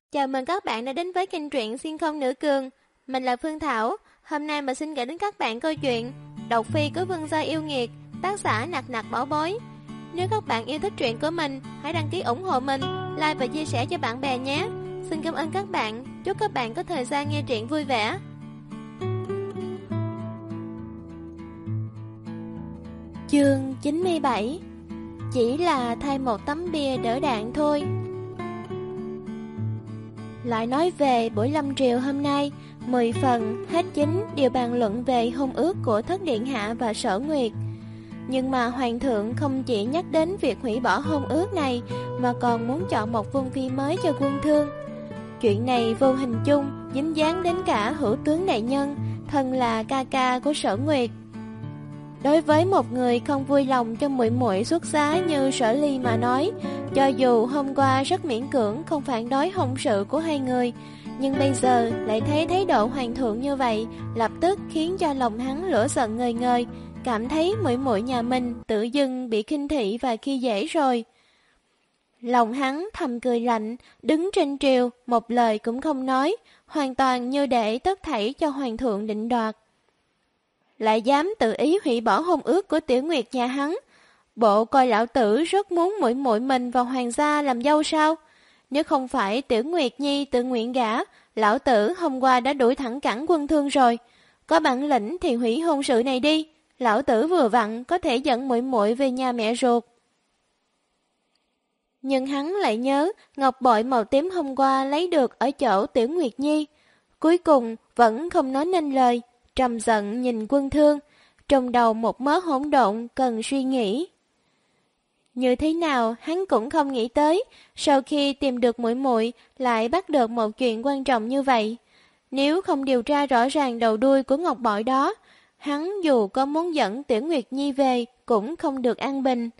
Chào mừng các bạn đã đến với kênh truyện Xuyên không nữ cường. Mình là Phương Thảo. Hôm nay mình xin gửi đến các bạn câu chuyện Độc Phi của Vương gia yêu nghiệt, tác giả Nặc Nặc Bảo Bối. Nếu các bạn yêu thích truyện của mình, hãy đăng ký ủng hộ mình, like và chia sẻ cho bạn bè nhé. Xin cảm ơn các bạn. Chúc các bạn có thời gian nghe truyện vui vẻ. Chương 97. Chỉ là thay một tấm bia đỡ đạn thôi. Lại nói về buổi lâm triều hôm nay, 10 phần, hết 9 đều bàn luận về hôn ước của Thất Điện Hạ và Sở Nguyệt. Nhưng mà Hoàng thượng không chỉ nhắc đến việc hủy bỏ hôn ước này, mà còn muốn chọn một vương phi mới cho Quân Thương. Chuyện này vô hình chung dính dáng đến cả Hữu tướng đại nhân, thân là ca ca của Sở Nguyệt. Đối với một người không vui lòng cho muội muội xuất giá như Sở Ly mà nói, cho dù hôm qua rất miễn cưỡng không phản đối hôn sự của hai người, nhưng bây giờ lại thấy thái độ hoàng thượng như vậy, lập tức khiến cho lòng hắn lửa giận ngời ngời, cảm thấy muội muội nhà mình tự dưng bị khinh thị và khi dễ rồi. Lòng hắn thầm cười lạnh, đứng trên triều, một lời cũng không nói, hoàn toàn như để tất thảy cho hoàng thượng định đoạt. Lại dám tự ý hủy bỏ hôn ước của Tiểu Nguyệt nhà hắn. Bộ coi lão tử rất muốn muội muội mình vào hoàng gia làm dâu sao? Nếu không phải Tiểu Nguyệt Nhi tự nguyện gả, lão tử hôm qua đã đuổi thẳng cẳng Quân Thương rồi. Có bản lĩnh thì hủy hôn sự này đi, lão tử vừa vặn có thể dẫn muội muội về nhà mẹ ruột. Nhưng hắn lại nhớ ngọc bội màu tím hôm qua lấy được ở chỗ Tiểu Nguyệt Nhi. Cuối cùng vẫn không nói nên lời, trầm giận nhìn Quân Thương, trong đầu một mớ hỗn độn cần suy nghĩ. Như thế nào hắn cũng không nghĩ tới, sau khi tìm được muội muội lại bắt được một chuyện quan trọng như vậy. Nếu không điều tra rõ ràng đầu đuôi của ngọc bội đó, hắn dù có muốn dẫn Tiểu Nguyệt Nhi về cũng không được an bình.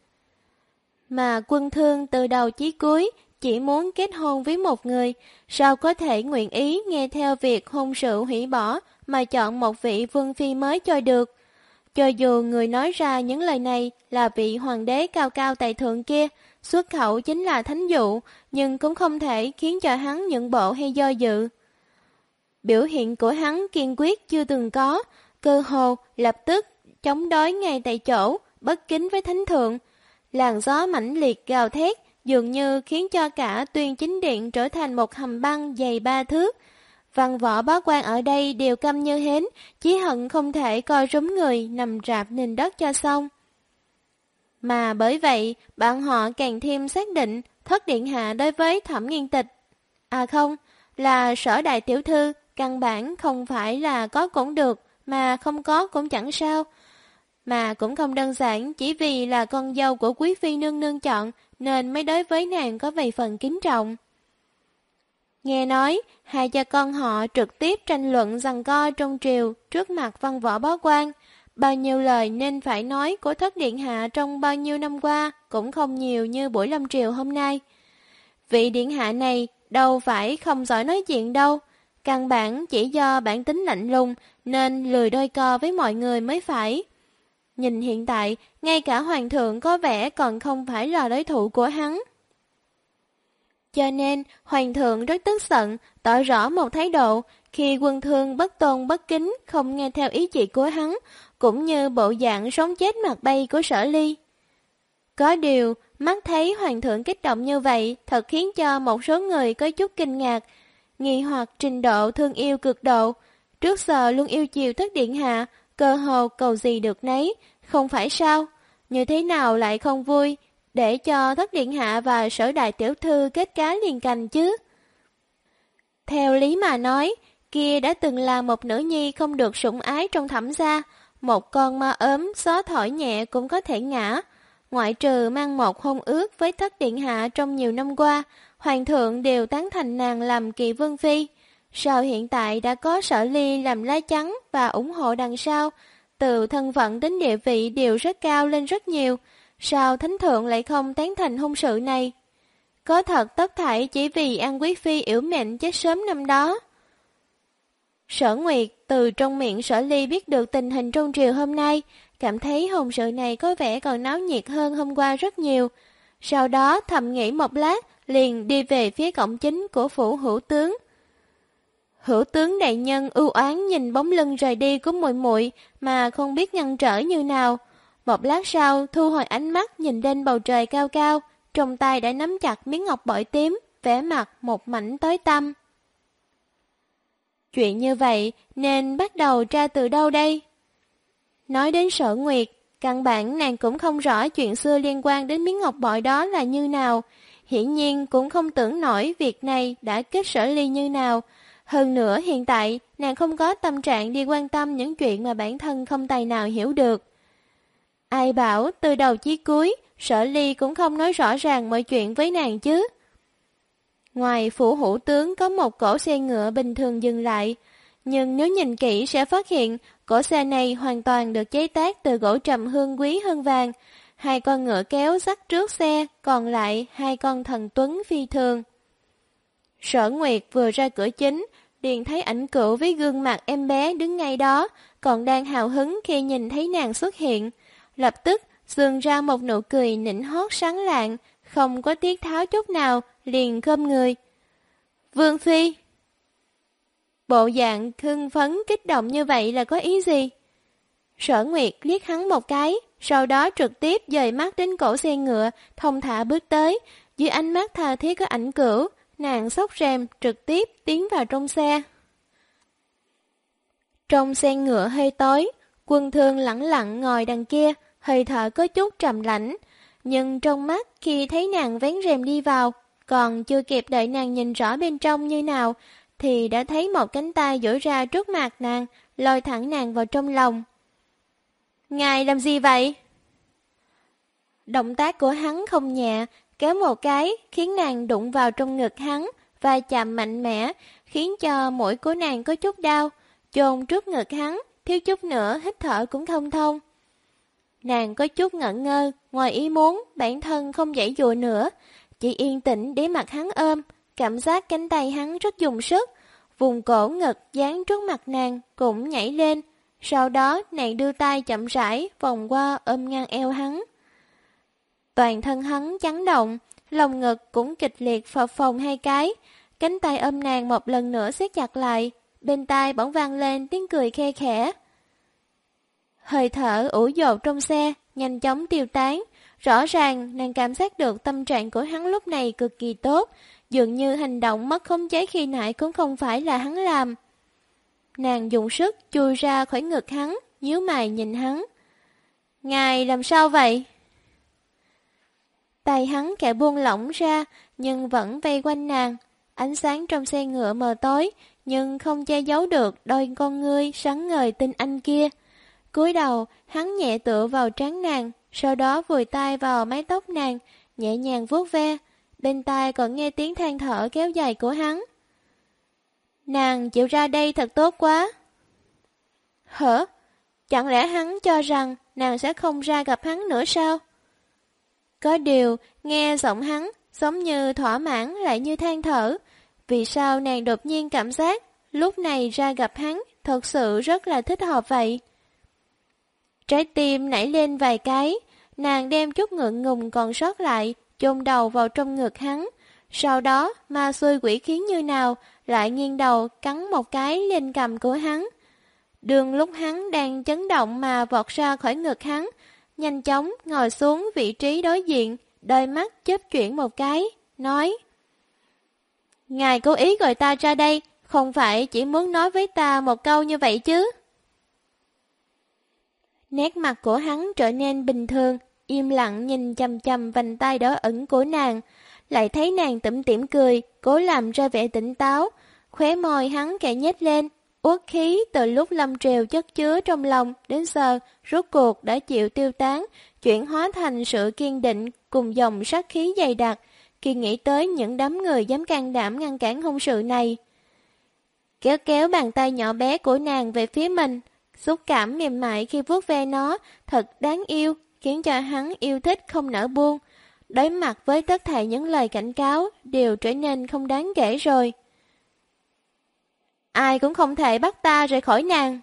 Mà Quân Thương từ đầu chí cuối chỉ muốn kết hôn với một người, sao có thể nguyện ý nghe theo việc hôn sự hủy bỏ mà chọn một vị vương phi mới cho được. Cho dù người nói ra những lời này là vị hoàng đế cao cao tại thượng kia, xuất khẩu chính là thánh dụ, nhưng cũng không thể khiến cho hắn nhượng bộ hay do dự. Biểu hiện của hắn kiên quyết chưa từng có, cơ hồ lập tức chống đối ngay tại chỗ, bất kính với thánh thượng. Làn gió mãnh liệt gào thét, dường như khiến cho cả Tuyên Chính Điện trở thành một hầm băng dày 3 thước. Văn võ bá quan ở đây đều câm như hến, chỉ hận không thể coi rúm người nằm rạp nền đất cho xong. Mà bởi vậy, bọn họ càng thêm xác định Thất Điện Hạ đối với Thẩm Nghiên Tịch. À không, là Sở đại tiểu thư, căn bản không phải là có cũng được, mà không có cũng chẳng sao. Mà cũng không đơn giản chỉ vì là con dâu của quý phi nương nương chọn, nên mới đối với nàng có vài phần kính trọng. Nghe nói, hai cha con họ trực tiếp tranh luận giằng co trong triều trước mặt văn võ bá quan. Bao nhiêu lời nên phải nói của Thất Điện Hạ trong bao nhiêu năm qua cũng không nhiều như buổi lâm triều hôm nay. Vị điện hạ này đâu phải không giỏi nói chuyện đâu. Căn bản chỉ do bản tính lạnh lùng nên lười đôi co với mọi người mới phải. Nhìn hiện tại, ngay cả hoàng thượng có vẻ còn không phải là đối thủ của hắn. Cho nên, hoàng thượng rất tức giận, tỏ rõ một thái độ, khi Quân Thương bất tôn bất kính, không nghe theo ý chỉ của hắn, cũng như bộ dạng sống chết mặt bay của Sở Ly. Có điều, mắt thấy hoàng thượng kích động như vậy, thật khiến cho một số người có chút kinh ngạc, nghi hoặc trình độ thương yêu cực độ. Trước giờ luôn yêu chiều Thất Điện Hạ, cơ hồ cầu gì được nấy, không phải sao? Như thế nào lại không vui để cho Thất Điện Hạ và Sở đại tiểu thư kết cá liền cành chứ? Theo lý mà nói, kia đã từng là một nữ nhi không được sủng ái trong Thẩm gia, một con ma ốm gió thổi nhẹ cũng có thể ngã. Ngoại trừ mang một hôn ước với Thất Điện Hạ trong nhiều năm qua, hoàng thượng đều tán thành nàng làm kỳ vương phi. Sao hiện tại đã có Sở Ly làm lá chắn và ủng hộ đằng sau, từ thân phận đến địa vị đều rất cao lên rất nhiều, sao thánh thượng lại không tán thành hôn sự này? Có thật tất thảy chỉ vì An Quý Phi yểu mệnh chết sớm năm đó. Sở Nguyệt từ trong miệng Sở Ly biết được tình hình trong triều hôm nay, cảm thấy hôn sự này có vẻ còn náo nhiệt hơn hôm qua rất nhiều. Sau đó thầm nghĩ một lát, liền đi về phía cổng chính của phủ hữu tướng. Hữu tướng đại nhân ưu oán nhìn bóng lưng rời đi của muội muội mà không biết ngăn trở như nào. Một lát sau, thu hồi ánh mắt nhìn lên bầu trời cao cao, trong tay đã nắm chặt miếng ngọc bội tím, vẻ mặt một mảnh tối tăm. Chuyện như vậy nên bắt đầu tra từ đâu đây? Nói đến Sở Nguyệt, căn bản nàng cũng không rõ chuyện xưa liên quan đến miếng ngọc bội đó là như nào. Hiển nhiên cũng không tưởng nổi việc này đã kết Sở Ly như nào. Hơn nữa hiện tại nàng không có tâm trạng đi quan tâm những chuyện mà bản thân không tài nào hiểu được. Ai bảo từ đầu chí cuối, Sở Ly cũng không nói rõ ràng mọi chuyện với nàng chứ. Ngoài phủ hữu tướng có một cỗ xe ngựa bình thường dừng lại, nhưng nếu nhìn kỹ sẽ phát hiện cỗ xe này hoàn toàn được chế tác từ gỗ trầm hương quý hơn vàng. Hai con ngựa kéo dắt trước xe, còn lại hai con thần tuấn phi thường. Sở Nguyệt vừa ra cửa chính, liền thấy ảnh cửu với gương mặt em bé đứng ngay đó, còn đang hào hứng khi nhìn thấy nàng xuất hiện. Lập tức dường ra một nụ cười nịnh hót sáng lạng, không có tiết tháo chút nào, liền khom người. Vương Phi! Bộ dạng hưng phấn kích động như vậy là có ý gì? Sở Nguyệt liếc hắn một cái, sau đó trực tiếp dời mắt đến cổ xe ngựa, thông thả bước tới. Dưới ánh mắt tha thiết có ảnh cửu, nàng xốc rèm trực tiếp tiến vào trong xe. Trong xe ngựa hơi tối, Quân Thương lẳng lặng ngồi đằng kia, hơi thở có chút trầm lãnh. Nhưng trong mắt khi thấy nàng vén rèm đi vào, còn chưa kịp đợi nàng nhìn rõ bên trong như nào, thì đã thấy một cánh tay duỗi ra trước mặt nàng, lôi thẳng nàng vào trong lòng. Ngài làm gì vậy? Động tác của hắn không nhẹ, kéo một cái khiến nàng đụng vào trong ngực hắn, và chạm mạnh mẽ, khiến cho mũi của nàng có chút đau, chôn trước ngực hắn, thiếu chút nữa hít thở cũng không thông. Nàng có chút ngẩn ngơ, ngoài ý muốn, bản thân không giãy giụa nữa, chỉ yên tĩnh để mặc hắn ôm, cảm giác cánh tay hắn rất dùng sức, vùng cổ ngực dán trước mặt nàng cũng nhảy lên, sau đó nàng đưa tay chậm rãi vòng qua ôm ngang eo hắn. Toàn thân hắn chấn động, lồng ngực cũng kịch liệt phập phồng hai cái, cánh tay ôm nàng một lần nữa siết chặt lại, bên tai bỗng vang lên tiếng cười khe khẽ. Hơi thở ủ dột trong xe, nhanh chóng tiêu tán. Rõ ràng nàng cảm giác được tâm trạng của hắn lúc này cực kỳ tốt, dường như hành động mất khống chế khi nãy cũng không phải là hắn làm. Nàng dùng sức chui ra khỏi ngực hắn, nhíu mày nhìn hắn. Ngài làm sao vậy? Tay hắn kẻ buông lỏng ra, nhưng vẫn vây quanh nàng. Ánh sáng trong xe ngựa mờ tối, nhưng không che giấu được đôi con ngươi sáng ngời tinh anh kia. Cúi đầu, hắn nhẹ tựa vào trán nàng, sau đó vùi tay vào mái tóc nàng, nhẹ nhàng vuốt ve. Bên tai còn nghe tiếng than thở kéo dài của hắn. Nàng chịu ra đây thật tốt quá. Hả? Chẳng lẽ hắn cho rằng nàng sẽ không ra gặp hắn nữa sao? Có điều, nghe giọng hắn giống như thỏa mãn lại như than thở. Vì sao nàng đột nhiên cảm giác lúc này ra gặp hắn thật sự rất là thích hợp vậy? Trái tim nảy lên vài cái, nàng đem chút ngượng ngùng còn sót lại, chôn đầu vào trong ngực hắn. Sau đó, ma xui quỷ khiến như nào, lại nghiêng đầu cắn một cái lên cằm của hắn. Đường lúc hắn đang chấn động mà vọt ra khỏi ngực hắn, nhanh chóng ngồi xuống vị trí đối diện, đôi mắt chớp chuyển một cái, nói: Ngài cố ý gọi ta ra đây, không phải chỉ muốn nói với ta một câu như vậy chứ? Nét mặt của hắn trở nên bình thường, im lặng nhìn chằm chằm vành tay đỏ ẩn của nàng, lại thấy nàng tủm tỉm cười, cố làm ra vẻ tỉnh táo, khóe môi hắn kẻ nhếch lên, uất khí từ lúc lâm triều chất chứa trong lòng đến giờ rốt cuộc đã chịu tiêu tán, chuyển hóa thành sự kiên định cùng dòng sát khí dày đặc, khi nghĩ tới những đám người dám can đảm ngăn cản hôn sự này. Kéo kéo bàn tay nhỏ bé của nàng về phía mình, xúc cảm mềm mại khi vuốt ve nó, thật đáng yêu, khiến cho hắn yêu thích không nỡ buông. Đối mặt với tất thảy những lời cảnh cáo, đều trở nên không đáng kể rồi. Ai cũng không thể bắt ta rời khỏi nàng.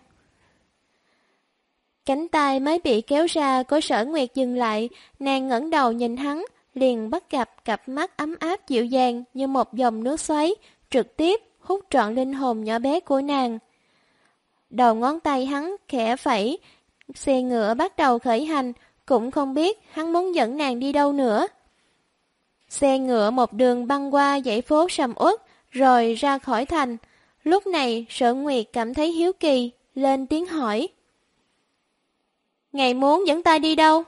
Cánh tay mới bị kéo ra của Sở Nguyệt dừng lại, nàng ngẩng đầu nhìn hắn, liền bắt gặp cặp mắt ấm áp dịu dàng như một dòng nước xoáy, trực tiếp hút trọn linh hồn nhỏ bé của nàng. Đầu ngón tay hắn khẽ phẩy, xe ngựa bắt đầu khởi hành, cũng không biết hắn muốn dẫn nàng đi đâu nữa. Xe ngựa một đường băng qua dãy phố sầm uất, rồi ra khỏi thành. Lúc này Sở Nguyệt cảm thấy hiếu kỳ, lên tiếng hỏi. Ngài muốn dẫn ta đi đâu?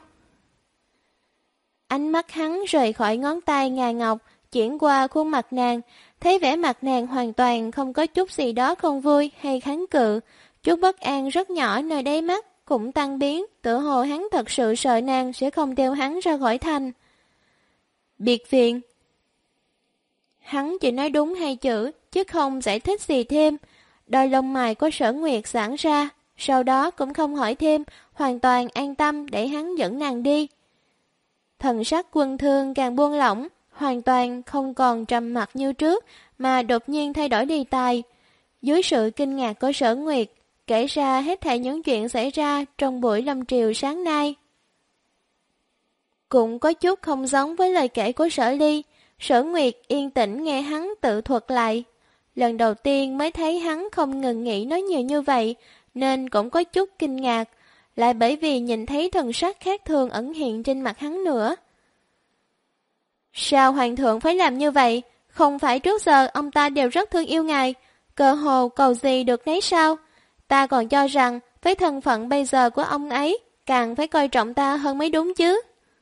Ánh mắt hắn rời khỏi ngón tay ngà ngọc, chuyển qua khuôn mặt nàng, thấy vẻ mặt nàng hoàn toàn không có chút gì đó không vui hay kháng cự, chút bất an rất nhỏ nơi đáy mắt cũng tan biến, tựa hồ hắn thật sự sợ nàng sẽ không theo hắn ra khỏi thành. Biệt viện. Hắn chỉ nói đúng hai chữ, chứ không giải thích gì thêm. Đôi lông mày của Sở Nguyệt giãn ra, sau đó cũng không hỏi thêm, hoàn toàn an tâm để hắn dẫn nàng đi. Thần sắc Quân Thương càng buông lỏng, hoàn toàn không còn trầm mặc như trước, mà đột nhiên thay đổi đề tài. Dưới sự kinh ngạc của Sở Nguyệt, kể ra hết thảy những chuyện xảy ra trong buổi lâm triều sáng nay. Cũng có chút không giống với lời kể của Sở Ly. Sở Nguyệt yên tĩnh nghe hắn tự thuật lại. Lần đầu tiên mới thấy hắn không ngừng nghĩ nói nhiều như vậy, nên cũng có chút kinh ngạc, lại bởi vì nhìn thấy thần sắc khác thường ẩn hiện trên mặt hắn nữa. Sao hoàng thượng phải làm như vậy? Không phải trước giờ ông ta đều rất thương yêu ngài, cơ hồ cầu gì được nấy sao? Ta còn cho rằng với thân phận bây giờ của ông ấy, càng phải coi trọng ta hơn mới đúng chứ.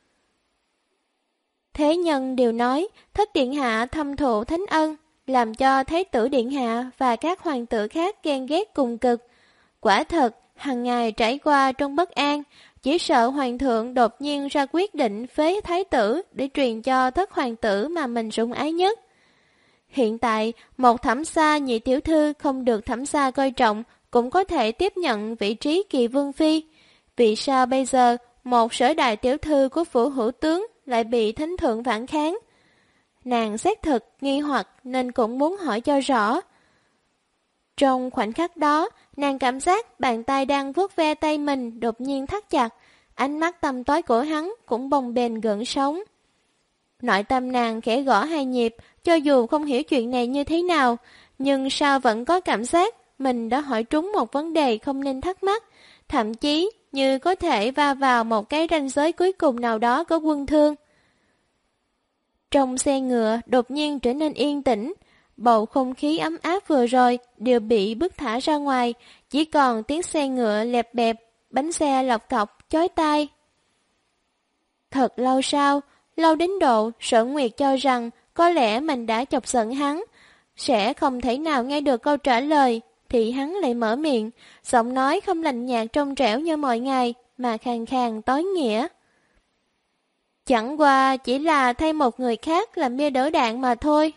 Thế nhân đều nói Thất Điện Hạ thâm thụ thánh ân, làm cho Thái tử Điện Hạ và các hoàng tử khác ghen ghét cùng cực. Quả thật, hàng ngày trải qua trong bất an, chỉ sợ hoàng thượng đột nhiên ra quyết định phế thái tử để truyền cho thất hoàng tử mà mình sủng ái nhất. Hiện tại, một thẩm gia nhị tiểu thư không được thẩm gia coi trọng cũng có thể tiếp nhận vị trí kỳ vương phi. Vì sao bây giờ một sở đại tiểu thư của phủ hữu tướng lại bị thánh thượng phản kháng? Nàng xác thực nghi hoặc nên cũng muốn hỏi cho rõ. Trong khoảnh khắc đó, nàng cảm giác bàn tay đang vuốt ve tay mình đột nhiên thắt chặt, ánh mắt tăm tối của hắn cũng bồng bềnh gợn sóng. Nội tâm nàng khẽ gõ hai nhịp, cho dù không hiểu chuyện này như thế nào, nhưng sao vẫn có cảm giác mình đã hỏi trúng một vấn đề không nên thắc mắc, thậm chí như có thể va vào một cái ranh giới cuối cùng nào đó của Quân Thương. Trong xe ngựa đột nhiên trở nên yên tĩnh, bầu không khí ấm áp vừa rồi đều bị bức thả ra ngoài, chỉ còn tiếng xe ngựa lẹp bẹp, bánh xe lọc cọc, chói tai. Thật lâu sau, lâu đến độ Sở Nguyệt cho rằng có lẽ mình đã chọc giận hắn, sẽ không thể nào nghe được câu trả lời, thì hắn lại mở miệng, giọng nói không lạnh nhạt trong trẻo như mọi ngày, mà khàn khàn tối nghĩa. Chẳng qua chỉ là thay một người khác làm bia đỡ đạn mà thôi.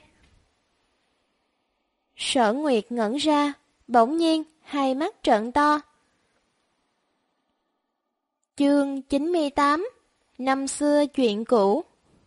Sở Nguyệt ngẩn ra, bỗng nhiên hai mắt trợn to. Chương 98. Năm xưa chuyện cũ.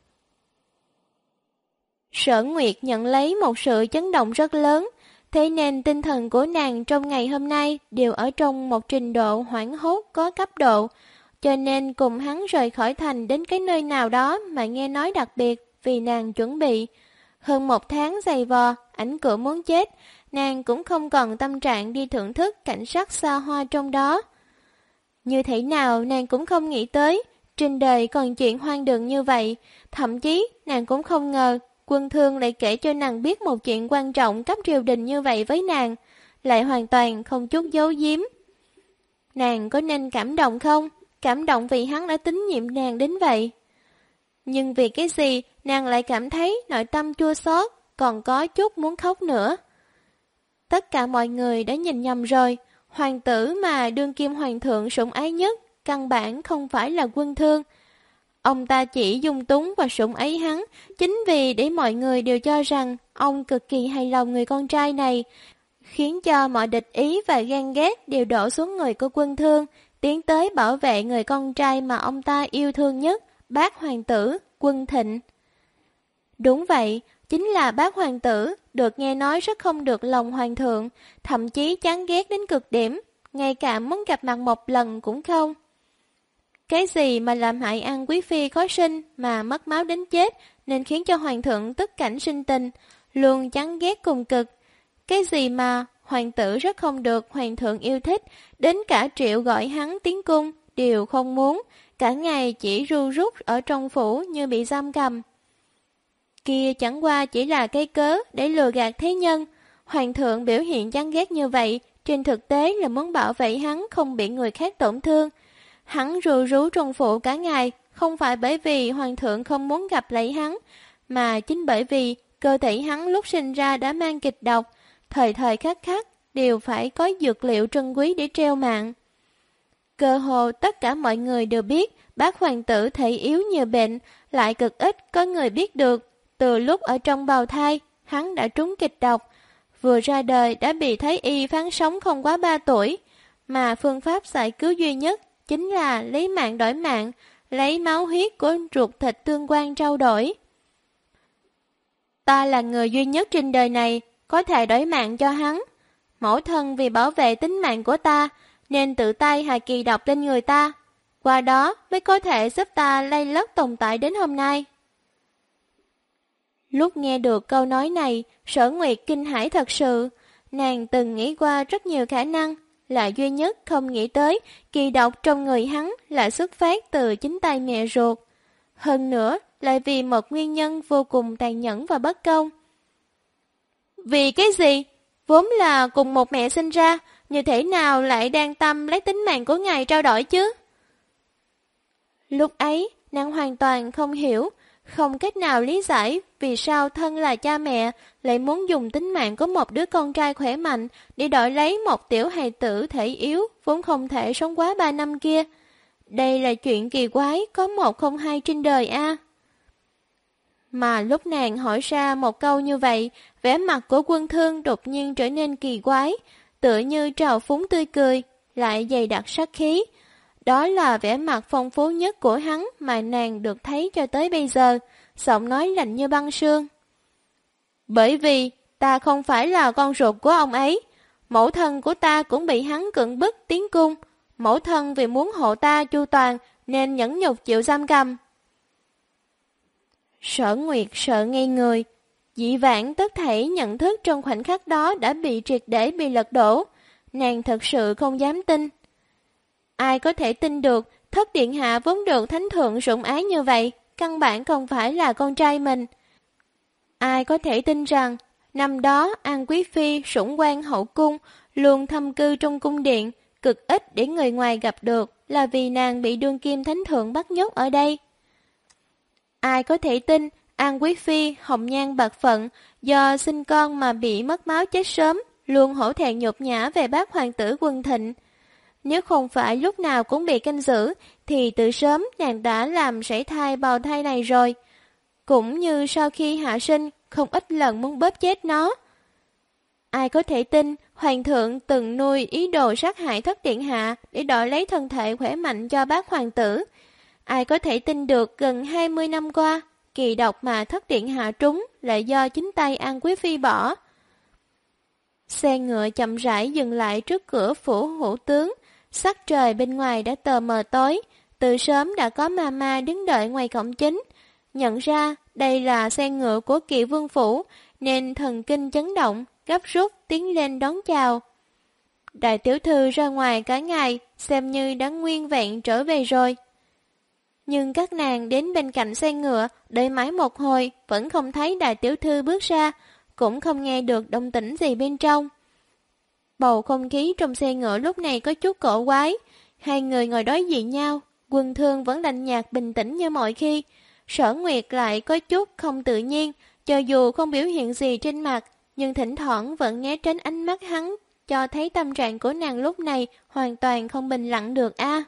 Sở Nguyệt nhận lấy một sự chấn động rất lớn, thế nên tinh thần của nàng trong ngày hôm nay đều ở trong một trình độ hoảng hốt có cấp độ, cho nên cùng hắn rời khỏi thành đến cái nơi nào đó mà nghe nói đặc biệt vì nàng chuẩn bị. Hơn một tháng dày vò, ảnh cựa muốn chết, nàng cũng không còn tâm trạng đi thưởng thức cảnh sắc xa hoa trong đó. Như thế nào nàng cũng không nghĩ tới, trên đời còn chuyện hoang đường như vậy, thậm chí nàng cũng không ngờ Quân Thương lại kể cho nàng biết một chuyện quan trọng cấp triều đình như vậy với nàng, lại hoàn toàn không chút giấu giếm. Nàng có nên cảm động không? Cảm động vì hắn đã tín nhiệm nàng đến vậy. Nhưng vì cái gì nàng lại cảm thấy nội tâm chua xót, còn có chút muốn khóc nữa. Tất cả mọi người đã nhìn nhầm rồi, hoàng tử mà đương kim hoàng thượng sủng ái nhất căn bản không phải là Quân Thương. Ông ta chỉ dung túng và sủng ái hắn chính vì để mọi người đều cho rằng ông cực kỳ hài lòng người con trai này, khiến cho mọi địch ý và ghen ghét đều đổ xuống người của Quân Thương, tiến tới bảo vệ người con trai mà ông ta yêu thương nhất, bác hoàng tử Quân Thịnh. Đúng vậy, chính là bác hoàng tử, được nghe nói rất không được lòng hoàng thượng, thậm chí chán ghét đến cực điểm, ngay cả muốn gặp mặt một lần cũng không. Cái gì mà làm hại An Quý Phi khó sinh mà mất máu đến chết, nên khiến cho hoàng thượng tức cảnh sinh tình, luôn chán ghét cùng cực. Cái gì mà hoàng tử rất không được hoàng thượng yêu thích, đến cả Triệu gọi hắn tiến cung đều không muốn, cả ngày chỉ ru rút ở trong phủ như bị giam cầm. Kia chẳng qua chỉ là cái cớ để lừa gạt thế nhân. Hoàng thượng biểu hiện chán ghét như vậy, trên thực tế là muốn bảo vệ hắn không bị người khác tổn thương. Hắn ru rú trong phủ cả ngày, không phải bởi vì hoàng thượng không muốn gặp lại hắn, mà chính bởi vì cơ thể hắn lúc sinh ra đã mang kịch độc, thời thời khắc khắc đều phải có dược liệu trân quý để treo mạng. Cơ hồ tất cả mọi người đều biết bác hoàng tử thể yếu nhiều bệnh, lại cực ít có người biết được. Từ lúc ở trong bào thai, hắn đã trúng kịch độc, vừa ra đời đã bị thái y phán sống không quá 3 tuổi, mà phương pháp giải cứu duy nhất chính là lấy mạng đổi mạng, lấy máu huyết của ruột thịt tương quan trao đổi. Ta là người duy nhất trên đời này có thể đổi mạng cho hắn. Mẫu thân vì bảo vệ tính mạng của ta nên tự tay hạ kỳ độc lên người ta, qua đó mới có thể giúp ta lay lất tồn tại đến hôm nay. Lúc nghe được câu nói này, Sở Nguyệt kinh hãi thật sự. Nàng từng nghĩ qua rất nhiều khả năng, là duy nhất không nghĩ tới kỳ độc trong người hắn là xuất phát từ chính tay mẹ ruột. Hơn nữa, lại vì một nguyên nhân vô cùng tàn nhẫn và bất công. Vì cái gì? Vốn là cùng một mẹ sinh ra, như thế nào lại đang tâm lấy tính mạng của ngài trao đổi chứ? Lúc ấy, nàng hoàn toàn không hiểu, không cách nào lý giải vì sao thân là cha mẹ lại muốn dùng tính mạng của một đứa con trai khỏe mạnh để đổi lấy một tiểu hài tử thể yếu vốn không thể sống quá 3 năm kia. Đây là chuyện kỳ quái có một không hai trên đời a. Mà lúc nàng hỏi ra một câu như vậy, vẻ mặt của Quân Thương đột nhiên trở nên kỳ quái, tựa như trào phúng tươi cười, lại dày đặc sát khí. Đó là vẻ mặt phong phú nhất của hắn mà nàng được thấy cho tới bây giờ, giọng nói lạnh như băng sương. Bởi vì ta không phải là con ruột của ông ấy, mẫu thân của ta cũng bị hắn cưỡng bức tiến cung, mẫu thân vì muốn hộ ta chu toàn nên nhẫn nhục chịu giam cầm. Sở Nguyệt sợ ngây người, dị vãng tất thảy nhận thức trong khoảnh khắc đó đã bị triệt để bị lật đổ, nàng thật sự không dám tin. Ai có thể tin được Thất Điện Hạ vốn được thánh thượng sủng ái như vậy, căn bản không phải là con trai mình. Ai có thể tin rằng năm đó An Quý Phi sủng quan hậu cung, luôn thâm cư trong cung điện, cực ít để người ngoài gặp được là vì nàng bị đương kim thánh thượng bắt nhốt ở đây. Ai có thể tin An Quý Phi hồng nhan bạc phận do sinh con mà bị mất máu chết sớm, luôn hổ thẹn nhục nhã về bác hoàng tử Quân Thịnh. Nếu không phải lúc nào cũng bị canh giữ, thì từ sớm nàng đã làm sảy thai bào thai này rồi. Cũng như sau khi hạ sinh, không ít lần muốn bóp chết nó. Ai có thể tin hoàng thượng từng nuôi ý đồ sát hại Thất Điện Hạ để đổi lấy thân thể khỏe mạnh cho bác hoàng tử. Ai có thể tin được gần 20 năm qua, kỳ độc mà Thất Điện Hạ trúng là do chính tay An Quý Phi bỏ. Xe ngựa chậm rãi dừng lại trước cửa phủ hữu tướng. Sắc trời bên ngoài đã tờ mờ tối, từ sớm đã có mama đứng đợi ngoài cổng chính. Nhận ra đây là xe ngựa của Kỵ Vương Phủ, nên thần kinh chấn động, gấp rút tiến lên đón chào. Đại tiểu thư ra ngoài cả ngày, xem như đã nguyên vẹn trở về rồi. Nhưng các nàng đến bên cạnh xe ngựa, đợi mãi một hồi, vẫn không thấy đại tiểu thư bước ra, cũng không nghe được động tĩnh gì bên trong. Bầu không khí trong xe ngựa lúc này có chút cổ quái. Hai người ngồi đối diện nhau, Quân Thương vẫn lạnh nhạt bình tĩnh như mọi khi. Sở Nguyệt lại có chút không tự nhiên, cho dù không biểu hiện gì trên mặt, nhưng thỉnh thoảng vẫn né tránh ánh mắt hắn, cho thấy tâm trạng của nàng lúc này hoàn toàn không bình lặng được a.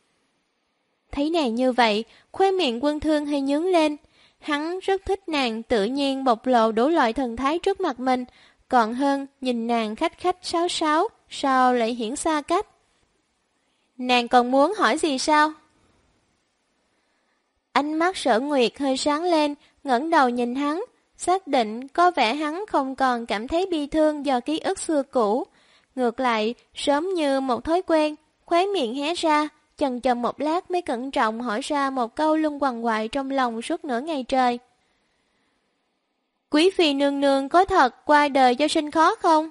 Thấy nàng như vậy, khóe miệng Quân Thương hơi nhướng lên. Hắn rất thích nàng tự nhiên bộc lộ đủ loại thần thái trước mặt mình, còn hơn nhìn nàng khách khách sáo sáo, sao lại hiển xa cách. Nàng còn muốn hỏi gì sao? Ánh mắt Sở Nguyệt hơi sáng lên, ngẩng đầu nhìn hắn, xác định có vẻ hắn không còn cảm thấy bi thương do ký ức xưa cũ. Ngược lại, sớm như một thói quen, khóe miệng hé ra, chần chờ một lát mới cẩn trọng hỏi ra một câu luôn quằn quại trong lòng suốt nửa ngày trời. Quý phi nương nương có thật qua đời do sinh khó không?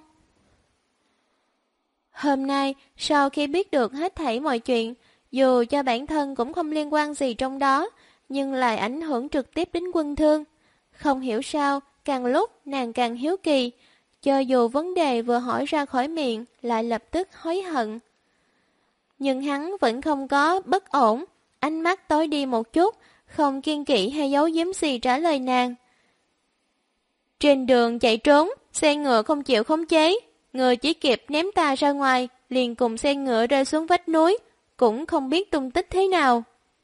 Hôm nay, sau khi biết được hết thảy mọi chuyện, dù cho bản thân cũng không liên quan gì trong đó, nhưng lại ảnh hưởng trực tiếp đến Quân Thương. Không hiểu sao, càng lúc nàng càng hiếu kỳ, cho dù vấn đề vừa hỏi ra khỏi miệng lại lập tức hối hận. Nhưng hắn vẫn không có bất ổn, ánh mắt tối đi một chút, không kiên kỵ hay giấu giếm gì trả lời nàng. Trên đường chạy trốn, xe ngựa không chịu khống chế, người chỉ kịp ném ta ra ngoài, liền cùng xe ngựa rơi xuống vách núi, cũng không biết tung tích thế nào.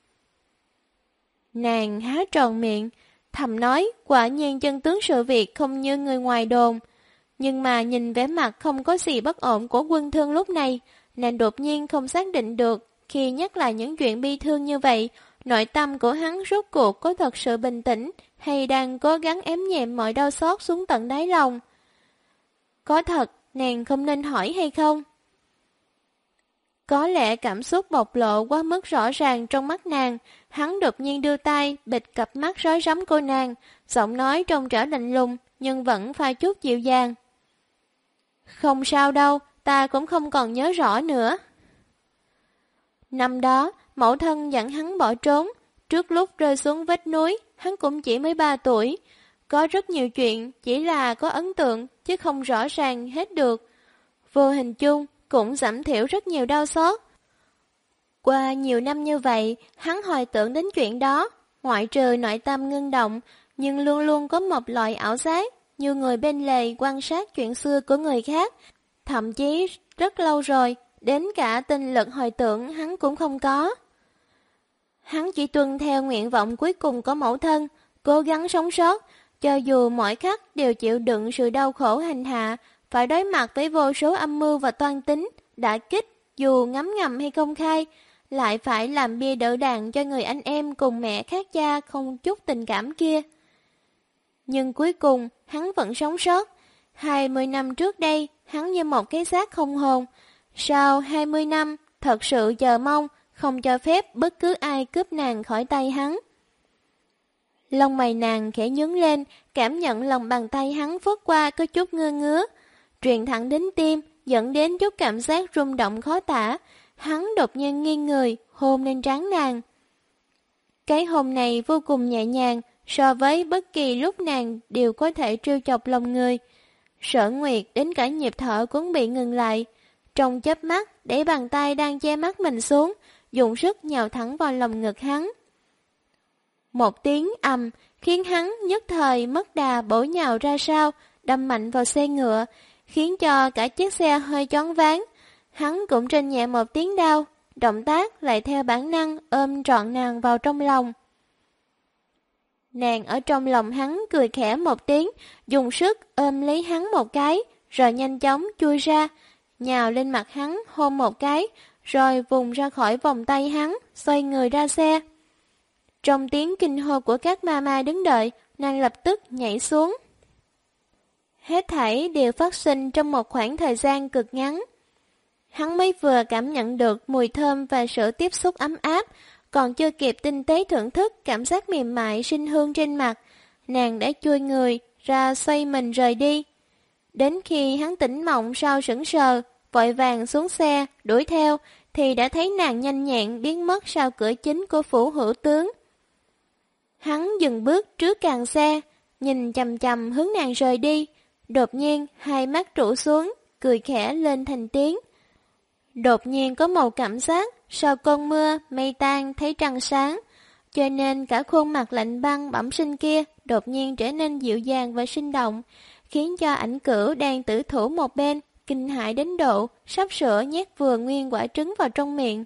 Nàng há tròn miệng, thầm nói quả nhiên chân tướng sự việc không như người ngoài đồn. Nhưng mà nhìn vẻ mặt không có gì bất ổn của Quân Thương lúc này, nàng đột nhiên không xác định được khi nhắc lại những chuyện bi thương như vậy, nội tâm của hắn rốt cuộc có thật sự bình tĩnh hay đang cố gắng ém nhẹm mọi đau xót xuống tận đáy lòng. Có thật nàng không nên hỏi hay không? Có lẽ cảm xúc bộc lộ quá mức rõ ràng trong mắt nàng, hắn đột nhiên đưa tay bịt cặp mắt rối rắm của nàng, giọng nói trông trở lạnh lùng nhưng vẫn pha chút dịu dàng. Không sao đâu, ta cũng không còn nhớ rõ nữa. Năm đó, mẫu thân dẫn hắn bỏ trốn, trước lúc rơi xuống vách núi, hắn cũng chỉ mới 3 tuổi. Có rất nhiều chuyện chỉ là có ấn tượng chứ không rõ ràng hết được. Vô hình chung cũng giảm thiểu rất nhiều đau xót. Qua nhiều năm như vậy, hắn hồi tưởng đến chuyện đó, ngoại trừ nội tâm ngưng động, nhưng luôn luôn có một loại ảo giác, như người bên lề quan sát chuyện xưa của người khác. Thậm chí rất lâu rồi, đến cả tinh lực hồi tưởng hắn cũng không có. Hắn chỉ tuân theo nguyện vọng cuối cùng của mẫu thân, cố gắng sống sót, cho dù mỗi khắc đều chịu đựng sự đau khổ hành hạ, phải đối mặt với vô số âm mưu và toan tính, đả kích, dù ngấm ngầm hay công khai, lại phải làm bia đỡ đạn cho người anh em cùng mẹ khác cha không chút tình cảm kia. Nhưng cuối cùng, hắn vẫn sống sót. 20 năm trước đây, hắn như một cái xác không hồn. Sau 20 năm, thật sự chờ mong, không cho phép bất cứ ai cướp nàng khỏi tay hắn. Lông mày nàng khẽ nhướng lên, cảm nhận lòng bàn tay hắn phớt qua có chút ngơ ngứa, truyền thẳng đến tim, dẫn đến chút cảm giác rung động khó tả. Hắn đột nhiên nghiêng người, hôn lên trán nàng. Cái hôn này vô cùng nhẹ nhàng, so với bất kỳ lúc nàng đều có thể trêu chọc lòng người. Sở Nguyệt đến cả nhịp thở cũng bị ngừng lại. Trong chớp mắt, để bàn tay đang che mắt mình xuống, dùng sức nhào thẳng vào lòng ngực hắn. Một tiếng ầm khiến hắn nhất thời mất đà bổ nhào ra sau, đâm mạnh vào xe ngựa, khiến cho cả chiếc xe hơi choáng váng. Hắn cũng trên nhẹ một tiếng đau, động tác lại theo bản năng ôm trọn nàng vào trong lòng. Nàng ở trong lòng hắn cười khẽ một tiếng, dùng sức ôm lấy hắn một cái, rồi nhanh chóng chui ra, nhào lên mặt hắn hôn một cái, rồi vùng ra khỏi vòng tay hắn, xoay người ra xe. Trong tiếng kinh hô của các mama đứng đợi, nàng lập tức nhảy xuống. Hết thảy đều phát sinh trong một khoảng thời gian cực ngắn. Hắn mới vừa cảm nhận được mùi thơm và sự tiếp xúc ấm áp, còn chưa kịp tinh tế thưởng thức cảm giác mềm mại sinh hương trên mặt, nàng đã chui người ra xoay mình rời đi. Đến khi hắn tỉnh mộng sau sững sờ, vội vàng xuống xe, đuổi theo, thì đã thấy nàng nhanh nhẹn biến mất sau cửa chính của phủ hữu tướng. Hắn dừng bước trước càng xe, nhìn chằm chằm hướng nàng rời đi, đột nhiên hai mắt trụ xuống, cười khẽ lên thành tiếng. Đột nhiên có một cảm giác, sau cơn mưa, mây tan thấy trăng sáng, cho nên cả khuôn mặt lạnh băng bẩm sinh kia đột nhiên trở nên dịu dàng và sinh động, khiến cho Ảnh Cửu đang tử thủ một bên, kinh hãi đến độ, sắp sửa nhét vừa nguyên quả trứng vào trong miệng.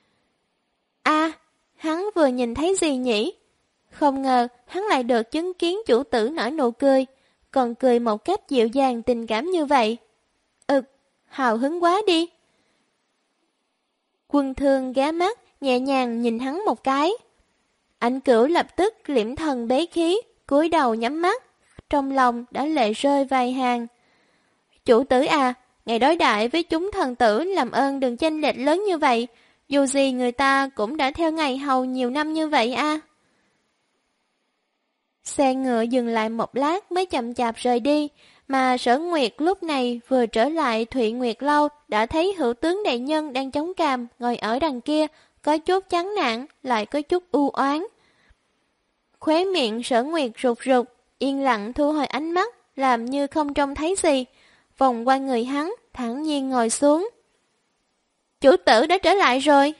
Hắn vừa nhìn thấy gì nhỉ? Không ngờ, hắn lại được chứng kiến chủ tử nở nụ cười, còn cười một cách dịu dàng tình cảm như vậy. Hào hứng quá đi. Quân Thương ghé mắt, nhẹ nhàng nhìn hắn một cái. Ảnh Cửu lập tức liễm thần bế khí, cúi đầu nhắm mắt, trong lòng đã lệ rơi vài hàng. Chủ tử à, ngài đối đại với chúng thần tử làm ơn đừng chênh lệch lớn như vậy, Dù gì người ta cũng đã theo ngày hầu nhiều năm như vậy a. Xe ngựa dừng lại một lát mới chậm chạp rời đi, mà Sở Nguyệt lúc này vừa trở lại Thụy Nguyệt Lâu đã thấy hữu tướng đại nhân đang chống cằm ngồi ở đằng kia, có chút chán nản, lại có chút u oán. Khóe miệng Sở Nguyệt rụt rụt, yên lặng thu hồi ánh mắt, làm như không trông thấy gì, vòng qua người hắn, thản nhiên ngồi xuống. Chủ tử đã trở lại rồi.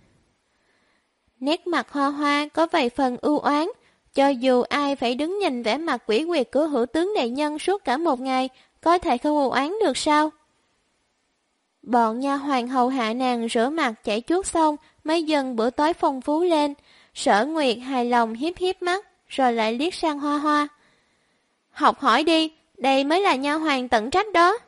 Nét mặt Hoa Hoa có vài phần ưu oán, cho dù ai phải đứng nhìn vẻ mặt quỷ quyệt của hữu tướng đại nhân suốt cả một ngày, có thể không ưu oán được sao? Bọn nha hoàn hầu hạ nàng rửa mặt chảy chuốt xong mới dần bữa tối phong phú lên. Sở Nguyệt hài lòng hiếp hiếp mắt, rồi lại liếc sang Hoa Hoa. Học hỏi đi, đây mới là nha hoàn tận trách đó.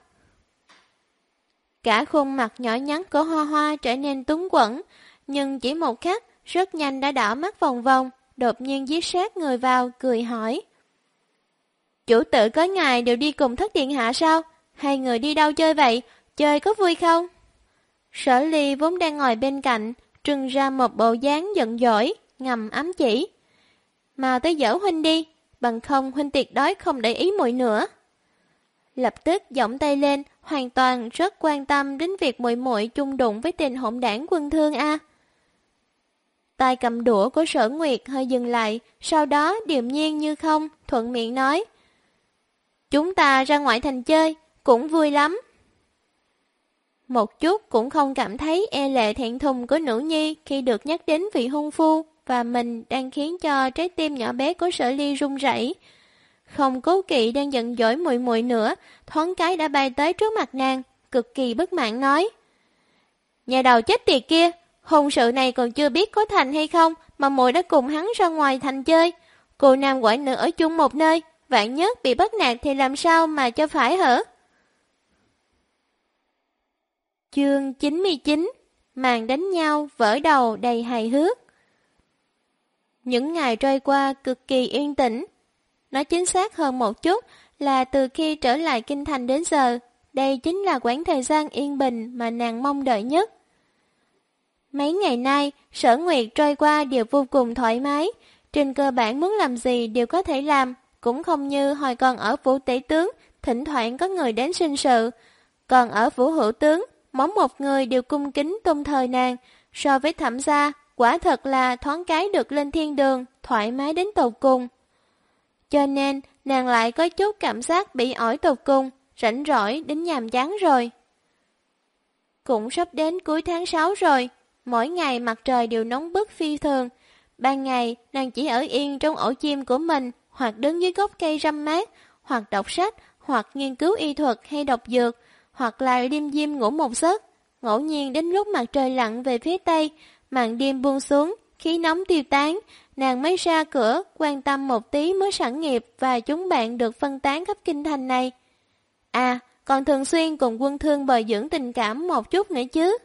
Cả khuôn mặt nhỏ nhắn của Hoa Hoa trở nên túng quẫn, nhưng chỉ một khắc, rất nhanh đã đảo mắt vòng vòng, đột nhiên dí sát người vào, cười hỏi. Chủ tử có ngày đều đi cùng thất điện hạ sao? Hai người đi đâu chơi vậy? Chơi có vui không? Sở Ly vốn đang ngồi bên cạnh, trưng ra một bộ dáng giận dỗi, ngầm ám chỉ. Mà tới dỗ huynh đi, bằng không huynh tuyệt đối không để ý muội nữa. Lập tức giọng tay lên, hoàn toàn rất quan tâm đến việc muội muội chung đụng với tên hỗn đảng Quân Thương a. Tay cầm đũa của Sở Nguyệt hơi dừng lại, sau đó điềm nhiên như không, thuận miệng nói. Chúng ta ra ngoại thành chơi, cũng vui lắm. Một chút cũng không cảm thấy e lệ thẹn thùng của nữ nhi khi được nhắc đến vị hôn phu và mình đang khiến cho trái tim nhỏ bé của Sở Ly run rẩy. Không cố kỵ đang giận dỗi muội muội nữa, thoáng cái đã bay tới trước mặt nàng, cực kỳ bất mãn nói. Nhà đầu chết tiệt kia, hôn sự này còn chưa biết có thành hay không mà muội đã cùng hắn ra ngoài thành chơi. Cô nam quải nữ ở chung một nơi, vạn nhất bị bắt nạt thì làm sao mà cho phải hả? Chương 99. Màn đánh nhau vỡ đầu đầy hài hước. Những ngày trôi qua cực kỳ yên tĩnh. Nói chính xác hơn một chút là từ khi trở lại kinh thành đến giờ, đây chính là quãng thời gian yên bình mà nàng mong đợi nhất. Mấy ngày nay, Sở Nguyệt trôi qua đều vô cùng thoải mái, trên cơ bản muốn làm gì đều có thể làm, cũng không như hồi còn ở phủ tể tướng, thỉnh thoảng có người đến sinh sự. Còn ở phủ hữu tướng, mỗi một người đều cung kính tôn thờ nàng, so với Thẩm gia, quả thật là thoáng cái được lên thiên đường, thoải mái đến tột cùng. Cho nên, nàng lại có chút cảm giác bị ỏi tột cùng, rảnh rỗi đến nhàm chán rồi. Cũng sắp đến cuối tháng 6 rồi, mỗi ngày mặt trời đều nóng bức phi thường. Ban ngày, nàng chỉ ở yên trong ổ chim của mình, hoặc đứng dưới gốc cây râm mát, hoặc đọc sách, hoặc nghiên cứu y thuật hay độc dược, hoặc là liêm diêm ngủ một giấc. Ngẫu nhiên đến lúc mặt trời lặn về phía tây, màn đêm buông xuống, khí nóng tiêu tán, nàng mới ra cửa quan tâm một tí mới sản nghiệp và chúng bạn được phân tán khắp kinh thành này. À, còn thường xuyên cùng Quân Thương bồi dưỡng tình cảm một chút nữa chứ.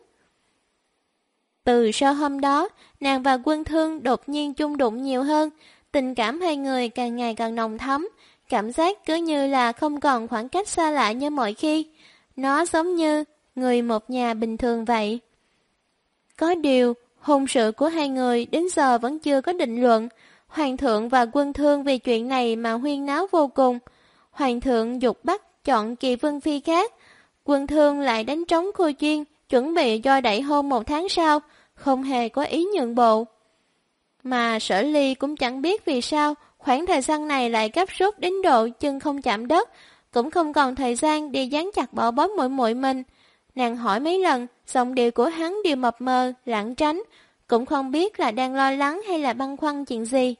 Từ sau hôm đó, nàng và Quân Thương đột nhiên chung đụng nhiều hơn, tình cảm hai người càng ngày càng nồng thắm, cảm giác cứ như là không còn khoảng cách xa lạ như mọi khi. Nó giống như người một nhà bình thường vậy. Có điều, hôn sự của hai người đến giờ vẫn chưa có định luận. Hoàng thượng và Quân Thương vì chuyện này mà huyên náo vô cùng. Hoàng thượng dục bắt chọn kỳ vương phi khác. Quân Thương lại đánh trống khôi chuyên, chuẩn bị cho đẩy hôn một tháng sau, không hề có ý nhượng bộ. Mà Sở Ly cũng chẳng biết vì sao, khoảng thời gian này lại gấp rút đến độ chân không chạm đất, cũng không còn thời gian đi dán chặt bỏ bóp muội muội mình. Nàng hỏi mấy lần, giọng điệu của hắn đều mập mờ, lảng tránh, cũng không biết là đang lo lắng hay là băn khoăn chuyện gì.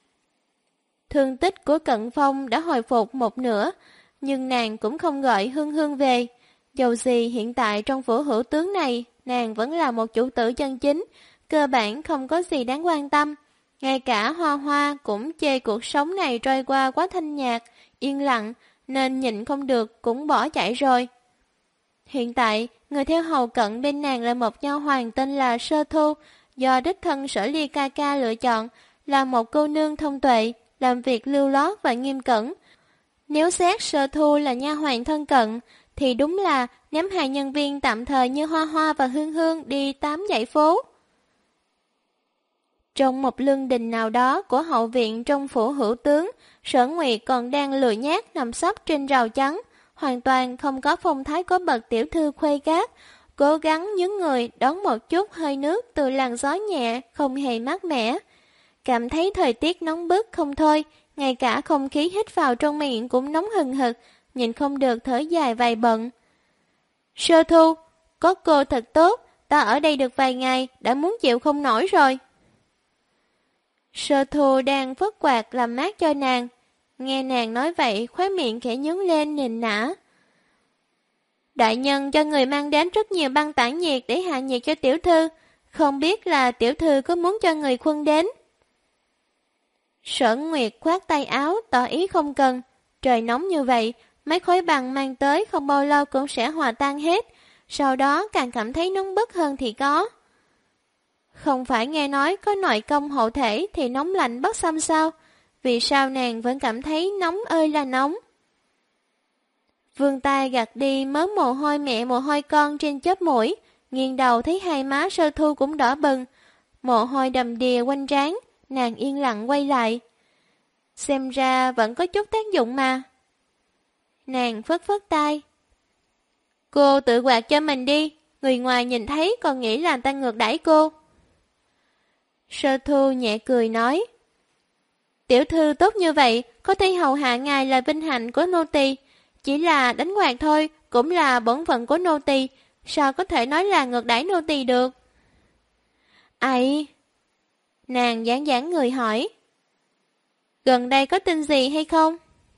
Thương tích của Cận Phong đã hồi phục một nửa, nhưng nàng cũng không gọi Hương Hương về. Dầu gì hiện tại trong phủ hữu tướng này, nàng vẫn là một chủ tử chân chính, cơ bản không có gì đáng quan tâm. Ngay cả Hoa Hoa cũng chê cuộc sống này trôi qua quá thanh nhạt, yên lặng, nên nhịn không được cũng bỏ chạy rồi. Hiện tại, người theo hầu cận bên nàng là một nha hoàn tên là Sơ Thu, do đích thân Sở Ly ca ca lựa chọn, là một cô nương thông tuệ, làm việc lưu lót và nghiêm cẩn. Nếu xét Sơ Thu là nha hoàn thân cận, thì đúng là ném hai nhân viên tạm thời như Hoa Hoa và Hương Hương đi tám dãy phố. Trong một lương đình nào đó của hậu viện trong phủ hữu tướng, Sở Nguyệt còn đang lười nhác nằm sấp trên rào chắn, hoàn toàn không có phong thái có bậc tiểu thư khuê cát, cố gắng nhướng người đón một chút hơi nước từ làn gió nhẹ không hề mát mẻ. Cảm thấy thời tiết nóng bức không thôi, ngay cả không khí hít vào trong miệng cũng nóng hừng hực, nhìn không được thở dài vài bận. Sơ Thu, có cô thật tốt, ta ở đây được vài ngày đã muốn chịu không nổi rồi. Sơ Thu đang phất quạt làm mát cho nàng. Nghe nàng nói vậy, khóe miệng khẽ nhướng lên nền nã. Đại nhân cho người mang đến rất nhiều băng tản nhiệt để hạ nhiệt cho tiểu thư. Không biết là tiểu thư có muốn cho người khuân đến. Sở Nguyệt khoát tay áo tỏ ý không cần. Trời nóng như vậy, mấy khối băng mang tới không bao lâu cũng sẽ hòa tan hết. Sau đó càng cảm thấy nóng bức hơn thì có. Không phải nghe nói có nội công hộ thể thì nóng lạnh bất xâm sao? Vì sao nàng vẫn cảm thấy nóng ơi là nóng? Vươn tay gạt đi mớ mồ hôi mẹ mồ hôi con trên chóp mũi, nghiêng đầu thấy hai má Sơ Thu cũng đỏ bừng, mồ hôi đầm đìa quanh trán, nàng yên lặng quay lại. Xem ra vẫn có chút tác dụng mà. Nàng phất phất tay. Cô tự quạt cho mình đi, người ngoài nhìn thấy còn nghĩ là ta ngược đãi cô. Sơ Thu nhẹ cười nói. Tiểu thư tốt như vậy, có thể hầu hạ ngài là vinh hạnh của nô tỳ. Chỉ là đánh quạt thôi, cũng là bổn phận của nô tỳ, sao có thể nói là ngược đãi nô tỳ được? Ấy! Nàng giãn giãn người hỏi. Gần đây có tin gì hay không?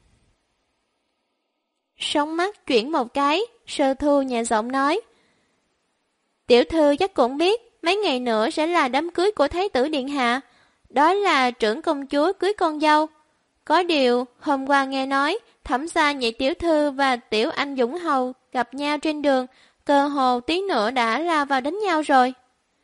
Sóng mắt chuyển một cái, Sơ Thu nhẹ giọng nói. Tiểu thư chắc cũng biết, mấy ngày nữa sẽ là đám cưới của Thái tử Điện Hạ. Đó là trưởng công chúa cưới con dâu. Có điều, hôm qua nghe nói, Thẩm gia nhị tiểu thư và tiểu anh Dũng Hầu gặp nhau trên đường, cơ hồ tí nữa đã lao vào đánh nhau rồi.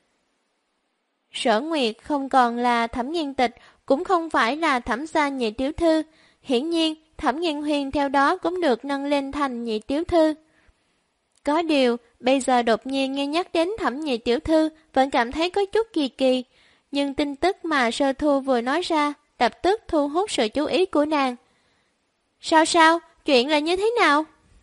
Sở Nguyệt không còn là Thẩm Nghiên Tịch, cũng không phải là Thẩm gia nhị tiểu thư. Hiển nhiên, Thẩm Nghiên Huyền theo đó cũng được nâng lên thành nhị tiểu thư. Có điều, bây giờ đột nhiên nghe nhắc đến Thẩm nhị tiểu thư, vẫn cảm thấy có chút kỳ kỳ. Nhưng tin tức mà Sơ Thu vừa nói ra, lập tức thu hút sự chú ý của nàng. Sao, chuyện là như thế nào?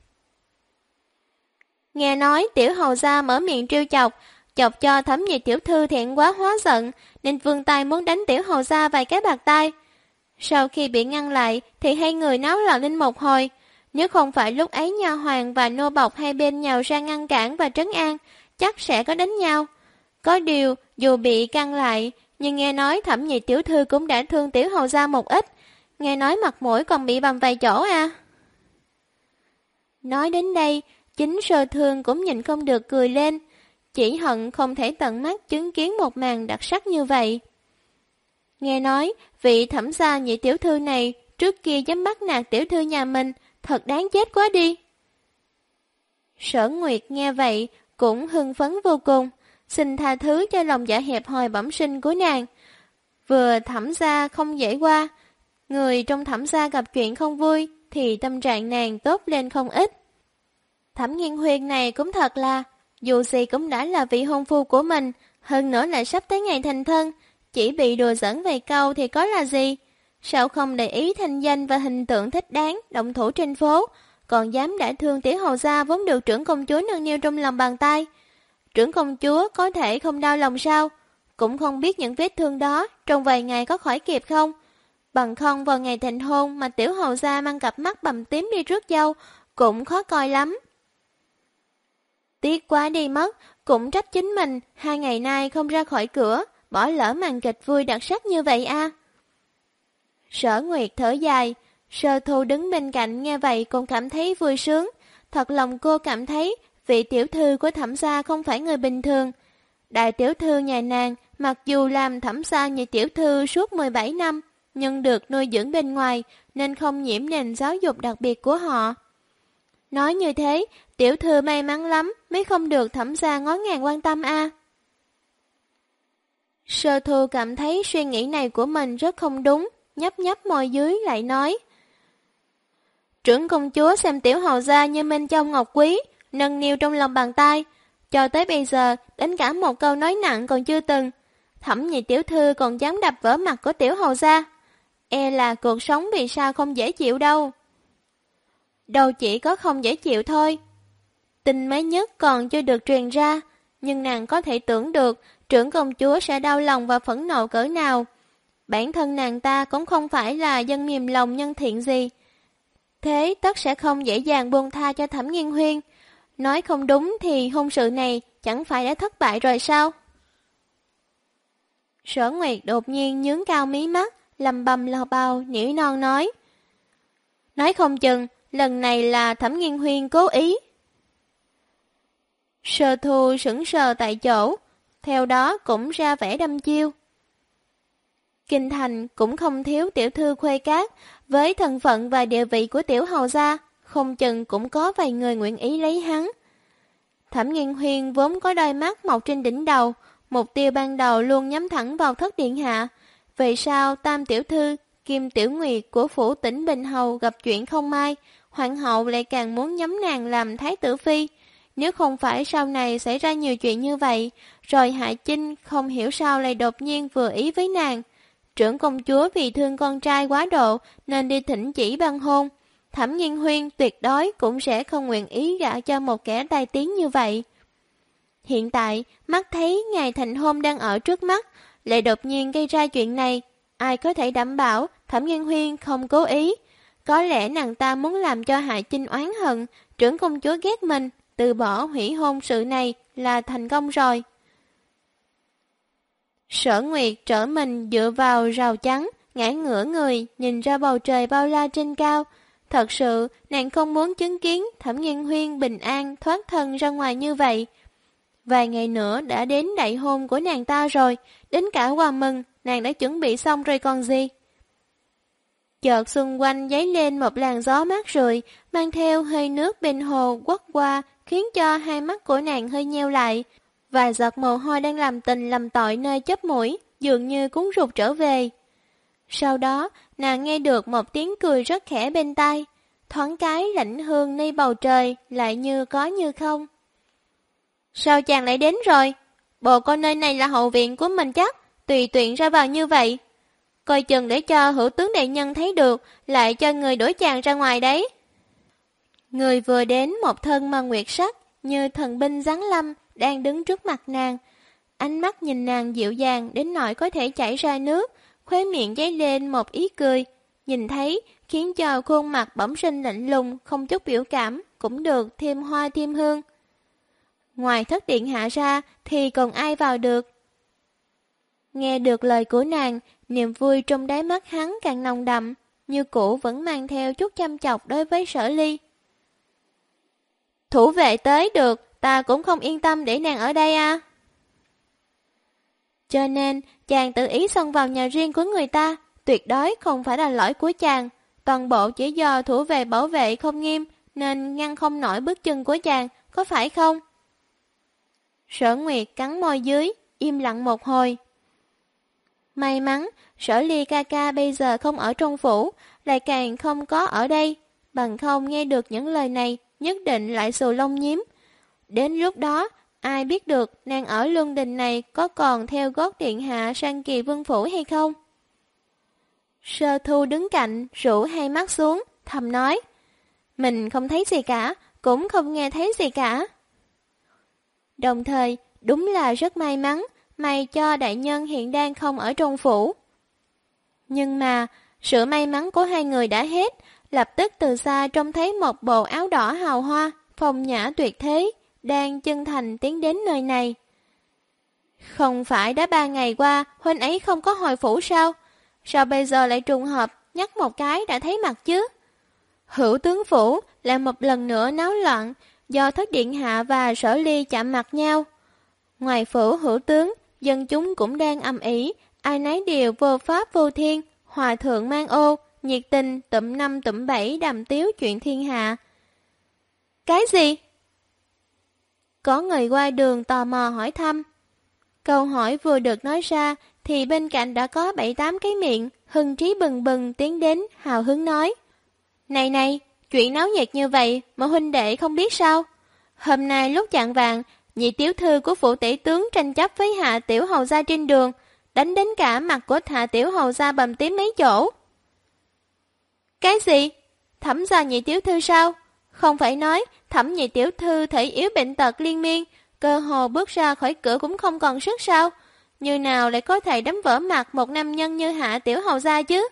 Nghe nói tiểu hầu gia mở miệng trêu chọc cho Thẩm nhị tiểu thư thẹn quá hóa giận, nên vươn tay muốn đánh tiểu hầu gia vài cái bạt tay. Sau khi bị ngăn lại, thì hai người náo loạn lên một hồi. Nếu không phải lúc ấy nha hoàng và nô bộc hai bên nhào ra ngăn cản và trấn an, chắc sẽ có đánh nhau. Có điều, dù bị căng lại, nhưng nghe nói Thẩm nhị tiểu thư cũng đã thương tiểu hầu gia một ít. Nghe nói mặt mũi còn bị bầm vài chỗ à. Nói đến đây, chính Sơ Thương cũng nhìn không được cười lên. Chỉ hận không thể tận mắt chứng kiến một màn đặc sắc như vậy. Nghe nói, vị Thẩm gia nhị tiểu thư này trước kia dám bắt nạt tiểu thư nhà mình, thật đáng chết quá đi. Sở Nguyệt nghe vậy, cũng hưng phấn vô cùng, xin tha thứ cho lòng dạ hẹp hòi bẩm sinh của nàng. Vừa Thẩm gia không dễ qua, người trong Thẩm gia gặp chuyện không vui, thì tâm trạng nàng tốt lên không ít. Thẩm Nghiên Huyền này cũng thật là, dù gì cũng đã là vị hôn phu của mình, hơn nữa lại sắp tới ngày thành thân, chỉ bị đùa giỡn vài câu thì có là gì? Sao không để ý thanh danh và hình tượng thích đáng, động thủ trên phố, còn dám đã thương tiểu hầu gia vốn được trưởng công chúa nâng niu trong lòng bàn tay. Trưởng công chúa có thể không đau lòng sao? Cũng không biết những vết thương đó trong vài ngày có khỏi kịp không? Bằng không vào ngày thành hôn mà tiểu hầu gia mang cặp mắt bầm tím đi rước dâu, cũng khó coi lắm. Tiếc quá đi mất, cũng trách chính mình, 2 ngày nay không ra khỏi cửa, bỏ lỡ màn kịch vui đặc sắc như vậy à. Sở Nguyệt thở dài, Sơ Thu đứng bên cạnh nghe vậy cũng cảm thấy vui sướng. Thật lòng cô cảm thấy vị tiểu thư của Thẩm gia không phải người bình thường. Đại tiểu thư nhà nàng, mặc dù làm Thẩm gia nhị tiểu thư suốt 17 năm, nhưng được nuôi dưỡng bên ngoài nên không nhiễm nền giáo dục đặc biệt của họ. Nói như thế, tiểu thư may mắn lắm mới không được Thẩm gia ngó ngàng quan tâm a. Sơ Thu cảm thấy suy nghĩ này của mình rất không đúng, nhấp nhấp môi dưới lại nói. Trưởng công chúa xem tiểu hầu gia như Minh Châu Ngọc Quý, nâng niu trong lòng bàn tay. Cho tới bây giờ, đến cả một câu nói nặng còn chưa từng. Thẩm nhị tiểu thư còn dám đập vỡ mặt của tiểu hầu gia. E là cuộc sống vì sao không dễ chịu đâu. Đâu chỉ có không dễ chịu thôi. Tin mới nhất còn chưa được truyền ra, nhưng nàng có thể tưởng được trưởng công chúa sẽ đau lòng và phẫn nộ cỡ nào. Bản thân nàng ta cũng không phải là dân mềm lòng nhân thiện gì. Thế tất sẽ không dễ dàng buông tha cho Thẩm Nghiên Huyên. Nói không đúng thì hôn sự này chẳng phải đã thất bại rồi sao? Sở Nguyệt đột nhiên nhướng cao mí mắt, lầm bầm lò bào, nỉ non nói. Nói không chừng, lần này là Thẩm Nghiên Huyên cố ý. Sơ Thu sững sờ tại chỗ, theo đó cũng ra vẻ đâm chiêu. Kinh thành cũng không thiếu tiểu thư khuê cát, với thân phận và địa vị của tiểu hầu gia, không chừng cũng có vài người nguyện ý lấy hắn. Thẩm Nghiên Huyên vốn có đôi mắt mọc trên đỉnh đầu, mục tiêu ban đầu luôn nhắm thẳng vào thất điện hạ. Vậy sao tam tiểu thư, Kim Tiểu Nguyệt của phủ tỉnh Bình Hầu gặp chuyện không may, hoàng hậu lại càng muốn nhắm nàng làm thái tử phi? Nếu không phải sau này xảy ra nhiều chuyện như vậy, rồi Hạ Chinh không hiểu sao lại đột nhiên vừa ý với nàng. Trưởng công chúa vì thương con trai quá độ nên đi thỉnh chỉ ban hôn. Thẩm Nghiên Huyên tuyệt đối cũng sẽ không nguyện ý gả cho một kẻ tai tiếng như vậy. Hiện tại, mắt thấy ngày thành hôn đang ở trước mắt, lại đột nhiên gây ra chuyện này. Ai có thể đảm bảo Thẩm Nghiên Huyên không cố ý? Có lẽ nàng ta muốn làm cho Hạ Chinh oán hận, trưởng công chúa ghét mình, từ bỏ hủy hôn sự này là thành công rồi. Sở Nguyệt trở mình dựa vào rào chắn, ngã ngửa người, nhìn ra bầu trời bao la trên cao. Thật sự, nàng không muốn chứng kiến Thẩm Nghiên Huyên bình an thoát thân ra ngoài như vậy. Vài ngày nữa đã đến đại hôn của nàng ta rồi, đến cả quà mừng, nàng đã chuẩn bị xong rồi còn gì. Chợt xung quanh dấy lên một làn gió mát rượi, mang theo hơi nước bên hồ quất qua, khiến cho hai mắt của nàng hơi nheo lại. Vài giọt mồ hôi đang làm tình làm tội nơi chóp mũi, dường như cuốn rụt trở về. Sau đó, nàng nghe được một tiếng cười rất khẽ bên tai, thoáng cái lãnh hương nơi bầu trời, lại như có như không. Sao chàng lại đến rồi? Bộ coi nơi này là hậu viện của mình chắc, tùy tiện ra vào như vậy. Coi chừng để cho hữu tướng đại nhân thấy được, lại cho người đuổi chàng ra ngoài đấy. Người vừa đến một thân mà nguyệt sắc, như thần binh giáng lâm, đang đứng trước mặt nàng. Ánh mắt nhìn nàng dịu dàng đến nỗi có thể chảy ra nước, khóe miệng dấy lên một ý cười. Nhìn thấy, khiến cho khuôn mặt bỗng sinh lạnh lùng, không chút biểu cảm, cũng được thêm hoa thêm hương. Ngoài thất điện hạ ra thì còn ai vào được? Nghe được lời của nàng, niềm vui trong đáy mắt hắn càng nồng đậm, như cũ vẫn mang theo chút chăm chọc đối với Sở Ly. Thủ vệ tới được, ta cũng không yên tâm để nàng ở đây à. Cho nên, chàng tự ý xông vào nhà riêng của người ta, tuyệt đối không phải là lỗi của chàng. Toàn bộ chỉ do thủ vệ bảo vệ không nghiêm, nên ngăn không nổi bước chân của chàng, có phải không? Sở Nguyệt cắn môi dưới, im lặng một hồi. May mắn, Sở Ly ca ca bây giờ không ở trong phủ, lại càng không có ở đây. Bằng không nghe được những lời này, nhất định lại xù lông nhím. Đến lúc đó, ai biết được nàng ở lương đình này có còn theo gót điện hạ sang Kỳ Vương phủ hay không? Sơ Thu đứng cạnh, rũ hai mắt xuống, thầm nói. Mình không thấy gì cả, cũng không nghe thấy gì cả. Đồng thời, đúng là rất may mắn, may cho đại nhân hiện đang không ở trong phủ. Nhưng mà, sự may mắn của hai người đã hết, lập tức từ xa trông thấy một bộ áo đỏ hào hoa, phong nhã tuyệt thế, đang chân thành tiến đến nơi này. Không phải đã 3 ngày qua, huynh ấy không có hồi phủ sao? Sao bây giờ lại trùng hợp, nhắc một cái đã thấy mặt chứ? Hữu tướng phủ lại một lần nữa náo loạn, do thất điện hạ và Sở Ly chạm mặt nhau. Ngoài phủ hữu tướng, dân chúng cũng đang ầm ĩ, ai nấy đều vô pháp vô thiên, hòa thượng mang ô, nhiệt tình tụm 5 tụm 7 đàm tiếu chuyện thiên hạ. Cái gì? Có người qua đường tò mò hỏi thăm. Câu hỏi vừa được nói ra thì bên cạnh đã có 7-8 cái miệng hưng trí bừng bừng tiến đến hào hứng nói. Này này, chuyện náo nhiệt như vậy mà huynh đệ không biết sao? Hôm nay lúc chạng vàng, nhị tiểu thư của phủ tể tướng tranh chấp với hạ tiểu hầu gia trên đường, đánh đến cả mặt của Hạ tiểu hầu gia bầm tím mấy chỗ. Cái gì? Thẩm gia nhị tiểu thư sao? Không phải nói Thẩm nhị tiểu thư thể yếu bệnh tật liên miên, cơ hồ bước ra khỏi cửa cũng không còn sức sao? Như nào lại có thể đấm vỡ mặt một nam nhân như Hạ tiểu hầu gia chứ?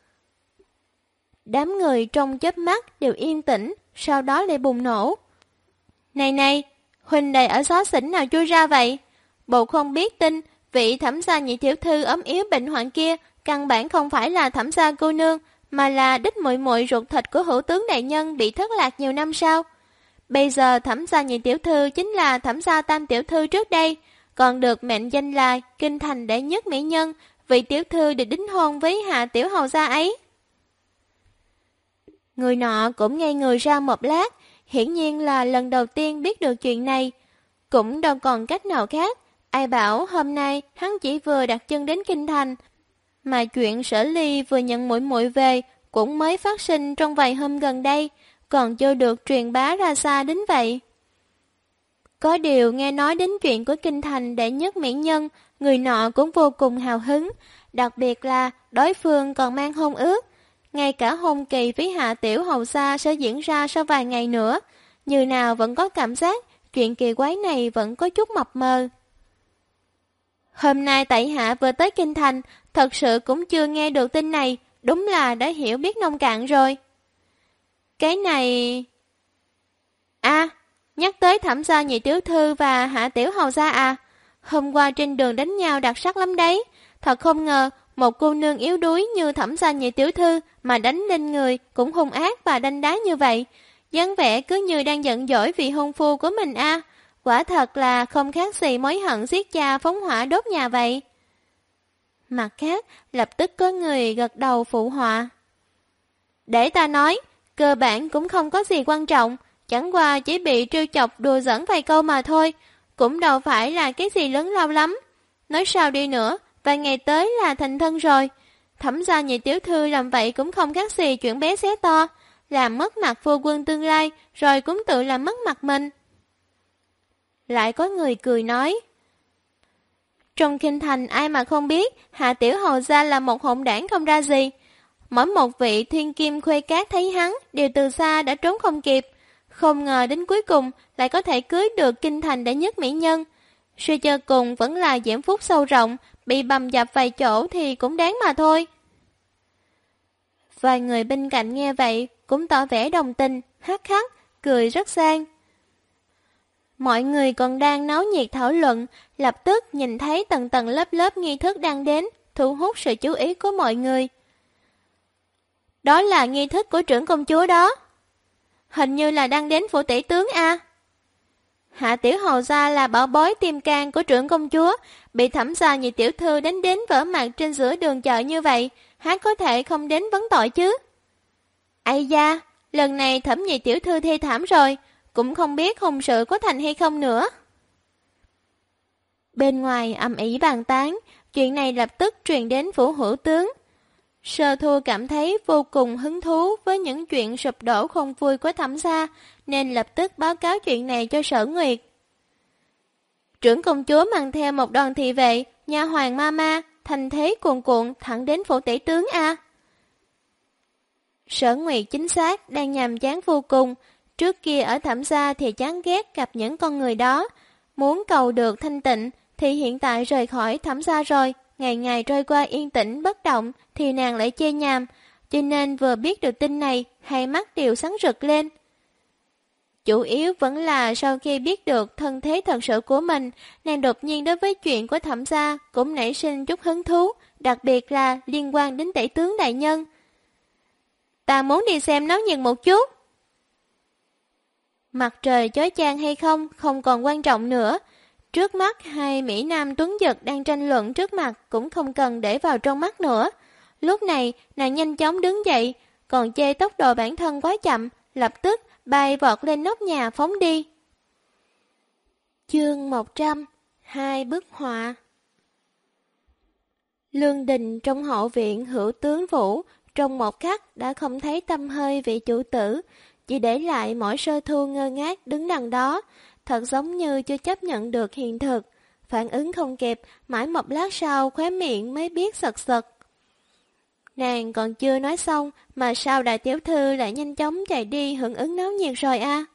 Đám người trong chớp mắt đều yên tĩnh, sau đó lại bùng nổ. Này này, huynh đệ ở xó xỉnh nào chui ra vậy? Bộ không biết tin, vị Thẩm gia nhị tiểu thư ốm yếu bệnh hoạn kia, căn bản không phải là Thẩm gia cô nương, mà là đích muội muội ruột thịt của hữu tướng đại nhân bị thất lạc nhiều năm sau. Bây giờ Thẩm gia nhị tiểu thư chính là Thẩm gia tam tiểu thư trước đây, còn được mệnh danh là kinh thành đệ nhất mỹ nhân, vị tiểu thư được đính hôn với Hạ tiểu hầu gia ấy. Người nọ cũng ngây người ra một lát, hiển nhiên là lần đầu tiên biết được chuyện này. Cũng đâu còn cách nào khác, ai bảo hôm nay hắn chỉ vừa đặt chân đến kinh thành, mà chuyện Sở Ly vừa nhận muội muội về cũng mới phát sinh trong vài hôm gần đây, còn chưa được truyền bá ra xa đến vậy. Có điều nghe nói đến chuyện của kinh thành đệ nhất mỹ nhân, người nọ cũng vô cùng hào hứng, đặc biệt là đối phương còn mang hôn ước. Ngay cả hôn kỳ với Hạ tiểu hầu gia sẽ diễn ra sau vài ngày nữa, như nào vẫn có cảm giác chuyện kỳ quái này vẫn có chút mập mờ. Hôm nay tại Hạ vừa tới kinh thành, thật sự cũng chưa nghe được tin này, đúng là đã hiểu biết nông cạn rồi. Cái này... nhắc tới Thẩm gia nhị tiểu thư và Hạ tiểu hầu gia à, hôm qua trên đường đánh nhau đặc sắc lắm đấy, thật không ngờ một cô nương yếu đuối như Thẩm gia nhị tiểu thư mà đánh lên người cũng hung ác và đanh đá như vậy, dáng vẻ cứ như đang giận dỗi vì hôn phu của mình a, quả thật là không khác gì mối hận giết cha phóng hỏa đốt nhà vậy. Mặt khác, lập tức có người gật đầu phụ họa. Để ta nói, cơ bản cũng không có gì quan trọng, chẳng qua chỉ bị trêu chọc đùa giỡn vài câu mà thôi, cũng đâu phải là cái gì lớn lao lắm. Nói sao đi nữa, vài ngày tới là thành thân rồi. Thẩm gia nhị tiểu thư làm vậy cũng không khác gì chuyện bé xé to, làm mất mặt phu quân tương lai, rồi cũng tự làm mất mặt mình. Lại có người cười nói. Trong kinh thành ai mà không biết, Hạ tiểu hầu gia là một hỗn đảng không ra gì. Mỗi một vị thiên kim khuê cát thấy hắn đều từ xa đã trốn không kịp. Không ngờ đến cuối cùng lại có thể cưới được kinh thành đệ nhất mỹ nhân. Suy cho cùng vẫn là diễm phúc sâu rộng, bị bầm dập vài chỗ thì cũng đáng mà thôi. Vài người bên cạnh nghe vậy cũng tỏ vẻ đồng tình, hắc hắc, cười rất sang. Mọi người còn đang náo nhiệt thảo luận, lập tức nhìn thấy tầng tầng lớp lớp nghi thức đang đến, thu hút sự chú ý của mọi người. Đó là nghi thức của trưởng công chúa đó. Hình như là đang đến phủ tể tướng a. Hạ tiểu hầu gia là bảo bối tim can của trưởng công chúa, bị Thẩm gia nhị tiểu thư đánh đến vỡ mặt trên giữa đường chợ như vậy, hắn có thể không đến vấn tội chứ. Ây da, lần này Thẩm nhị tiểu thư thê thảm rồi, cũng không biết hôn sự có thành hay không nữa. Bên ngoài ầm ĩ bàn tán, chuyện này lập tức truyền đến phủ hữu tướng. Sơ Thu cảm thấy vô cùng hứng thú với những chuyện sụp đổ không vui của Thẩm gia, nên lập tức báo cáo chuyện này cho Sở Nguyệt. Trưởng công chúa mang theo một đoàn thị vệ, nha hoàng ma thành thế cuồn cuộn thẳng đến phủ tể tướng a. Sở Nguyệt chính xác đang nhàm chán vô cùng, trước kia ở Thẩm gia thì chán ghét gặp những con người đó, muốn cầu được thanh tịnh thì hiện tại rời khỏi Thẩm gia rồi, ngày ngày trôi qua yên tĩnh bất động thì nàng lại chê nhàm, cho nên vừa biết được tin này, hai mắt đều sáng rực lên. Chủ yếu vẫn là sau khi biết được thân thế thật sự của mình, nàng đột nhiên đối với chuyện của Thẩm gia cũng nảy sinh chút hứng thú, đặc biệt là liên quan đến tể tướng đại nhân. Ta muốn đi xem náo nhiệt một chút. Mặt trời chói chang hay không, không còn quan trọng nữa. Trước mắt hai Mỹ Nam tuấn giật đang tranh luận trước mặt cũng không cần để vào trong mắt nữa. Lúc này, nàng nhanh chóng đứng dậy, còn chê tốc độ bản thân quá chậm, lập tức bay vọt lên nóc nhà phóng đi. Chương 100, hai bức họa. Lương đình trong hậu viện hữu tướng phủ, trong một khắc đã không thấy tâm hơi vị chủ tử, chỉ để lại mỗi Sơ Thu ngơ ngác đứng đằng đó, thật giống như chưa chấp nhận được hiện thực. phản ứng không kịp, mãi một lát sau khóe miệng mới biết sật sật. Nàng còn chưa nói xong mà sao đại tiểu thư lại nhanh chóng chạy đi hưởng ứng náo nhiệt rồi a?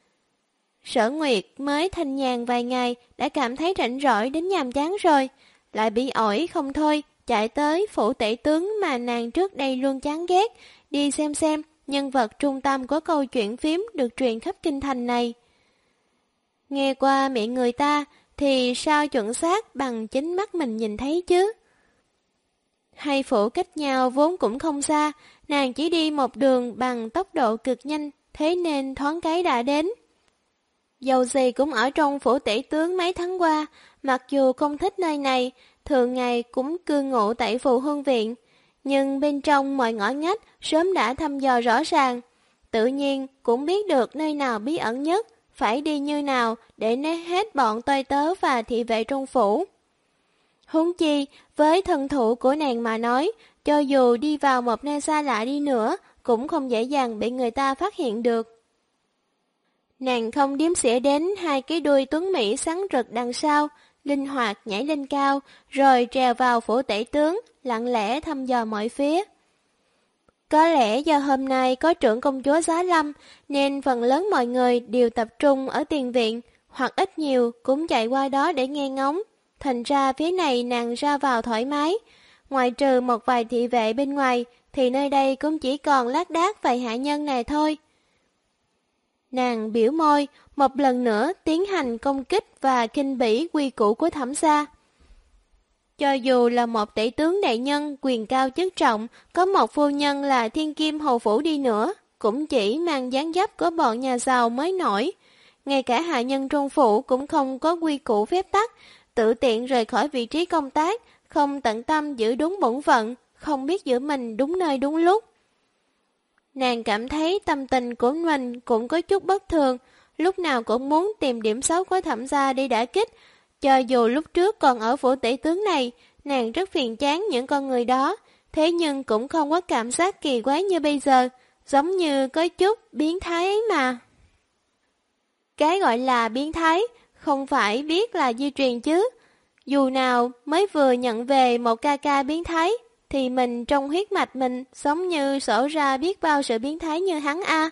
Sở Nguyệt mới thanh nhàn vài ngày đã cảm thấy rảnh rỗi đến nhàm chán rồi, lại bị ổi không thôi, chạy tới phủ tể tướng mà nàng trước đây luôn chán ghét, đi xem nhân vật trung tâm của câu chuyện phím được truyền khắp kinh thành này. Nghe qua miệng người ta thì sao chuẩn xác bằng chính mắt mình nhìn thấy chứ? Hai phủ cách nhau vốn cũng không xa, nàng chỉ đi một đường bằng tốc độ cực nhanh, thế nên thoáng cái đã đến. Dầu gì cũng ở trong phủ tể tướng mấy tháng qua, mặc dù không thích nơi này, thường ngày cũng cư ngụ tại phủ hương viện, nhưng bên trong mọi ngõ ngách sớm đã thăm dò rõ ràng, tự nhiên cũng biết được nơi nào bí ẩn nhất, phải đi như nào để né hết bọn tôi tớ và thị vệ trong phủ. Huống chi, với thân thủ của nàng mà nói, cho dù đi vào một nơi xa lạ đi nữa, cũng không dễ dàng bị người ta phát hiện được. Nàng không điếm xỉa đến hai cái đuôi tuấn Mỹ sáng rực đằng sau, linh hoạt nhảy lên cao, rồi trèo vào phủ tể tướng, lặng lẽ thăm dò mọi phía. Có lẽ do hôm nay có trưởng công chúa Giá Lâm, nên phần lớn mọi người đều tập trung ở tiền viện, hoặc ít nhiều cũng chạy qua đó để nghe ngóng. Thành ra phía này nàng ra vào thoải mái. Ngoài trừ một vài thị vệ bên ngoài, thì nơi đây cũng chỉ còn lác đác vài hạ nhân này thôi. Nàng biểu môi, một lần nữa tiến hành công kích và khinh bỉ quy củ của Thẩm gia. Cho dù là một tể tướng đại nhân quyền cao chức trọng, có một phu nhân là thiên kim hầu phủ đi nữa, cũng chỉ mang dáng dấp của bọn nhà giàu mới nổi. Ngay cả hạ nhân trong phủ cũng không có quy củ phép tắc, tự tiện rời khỏi vị trí công tác, không tận tâm giữ đúng bổn phận, không biết giữ mình đúng nơi đúng lúc. Nàng cảm thấy tâm tình của mình cũng có chút bất thường, lúc nào cũng muốn tìm điểm xấu của Thẩm gia đi đả kích. Cho dù lúc trước còn ở phủ tể tướng này, nàng rất phiền chán những con người đó, thế nhưng cũng không có cảm giác kỳ quái như bây giờ, giống như có chút biến thái ấy mà. Cái gọi là biến thái, không phải biết là di truyền chứ. Dù nào mới vừa nhận về một ca ca biến thái, thì mình trong huyết mạch mình giống như sổ ra biết bao sự biến thái như hắn a.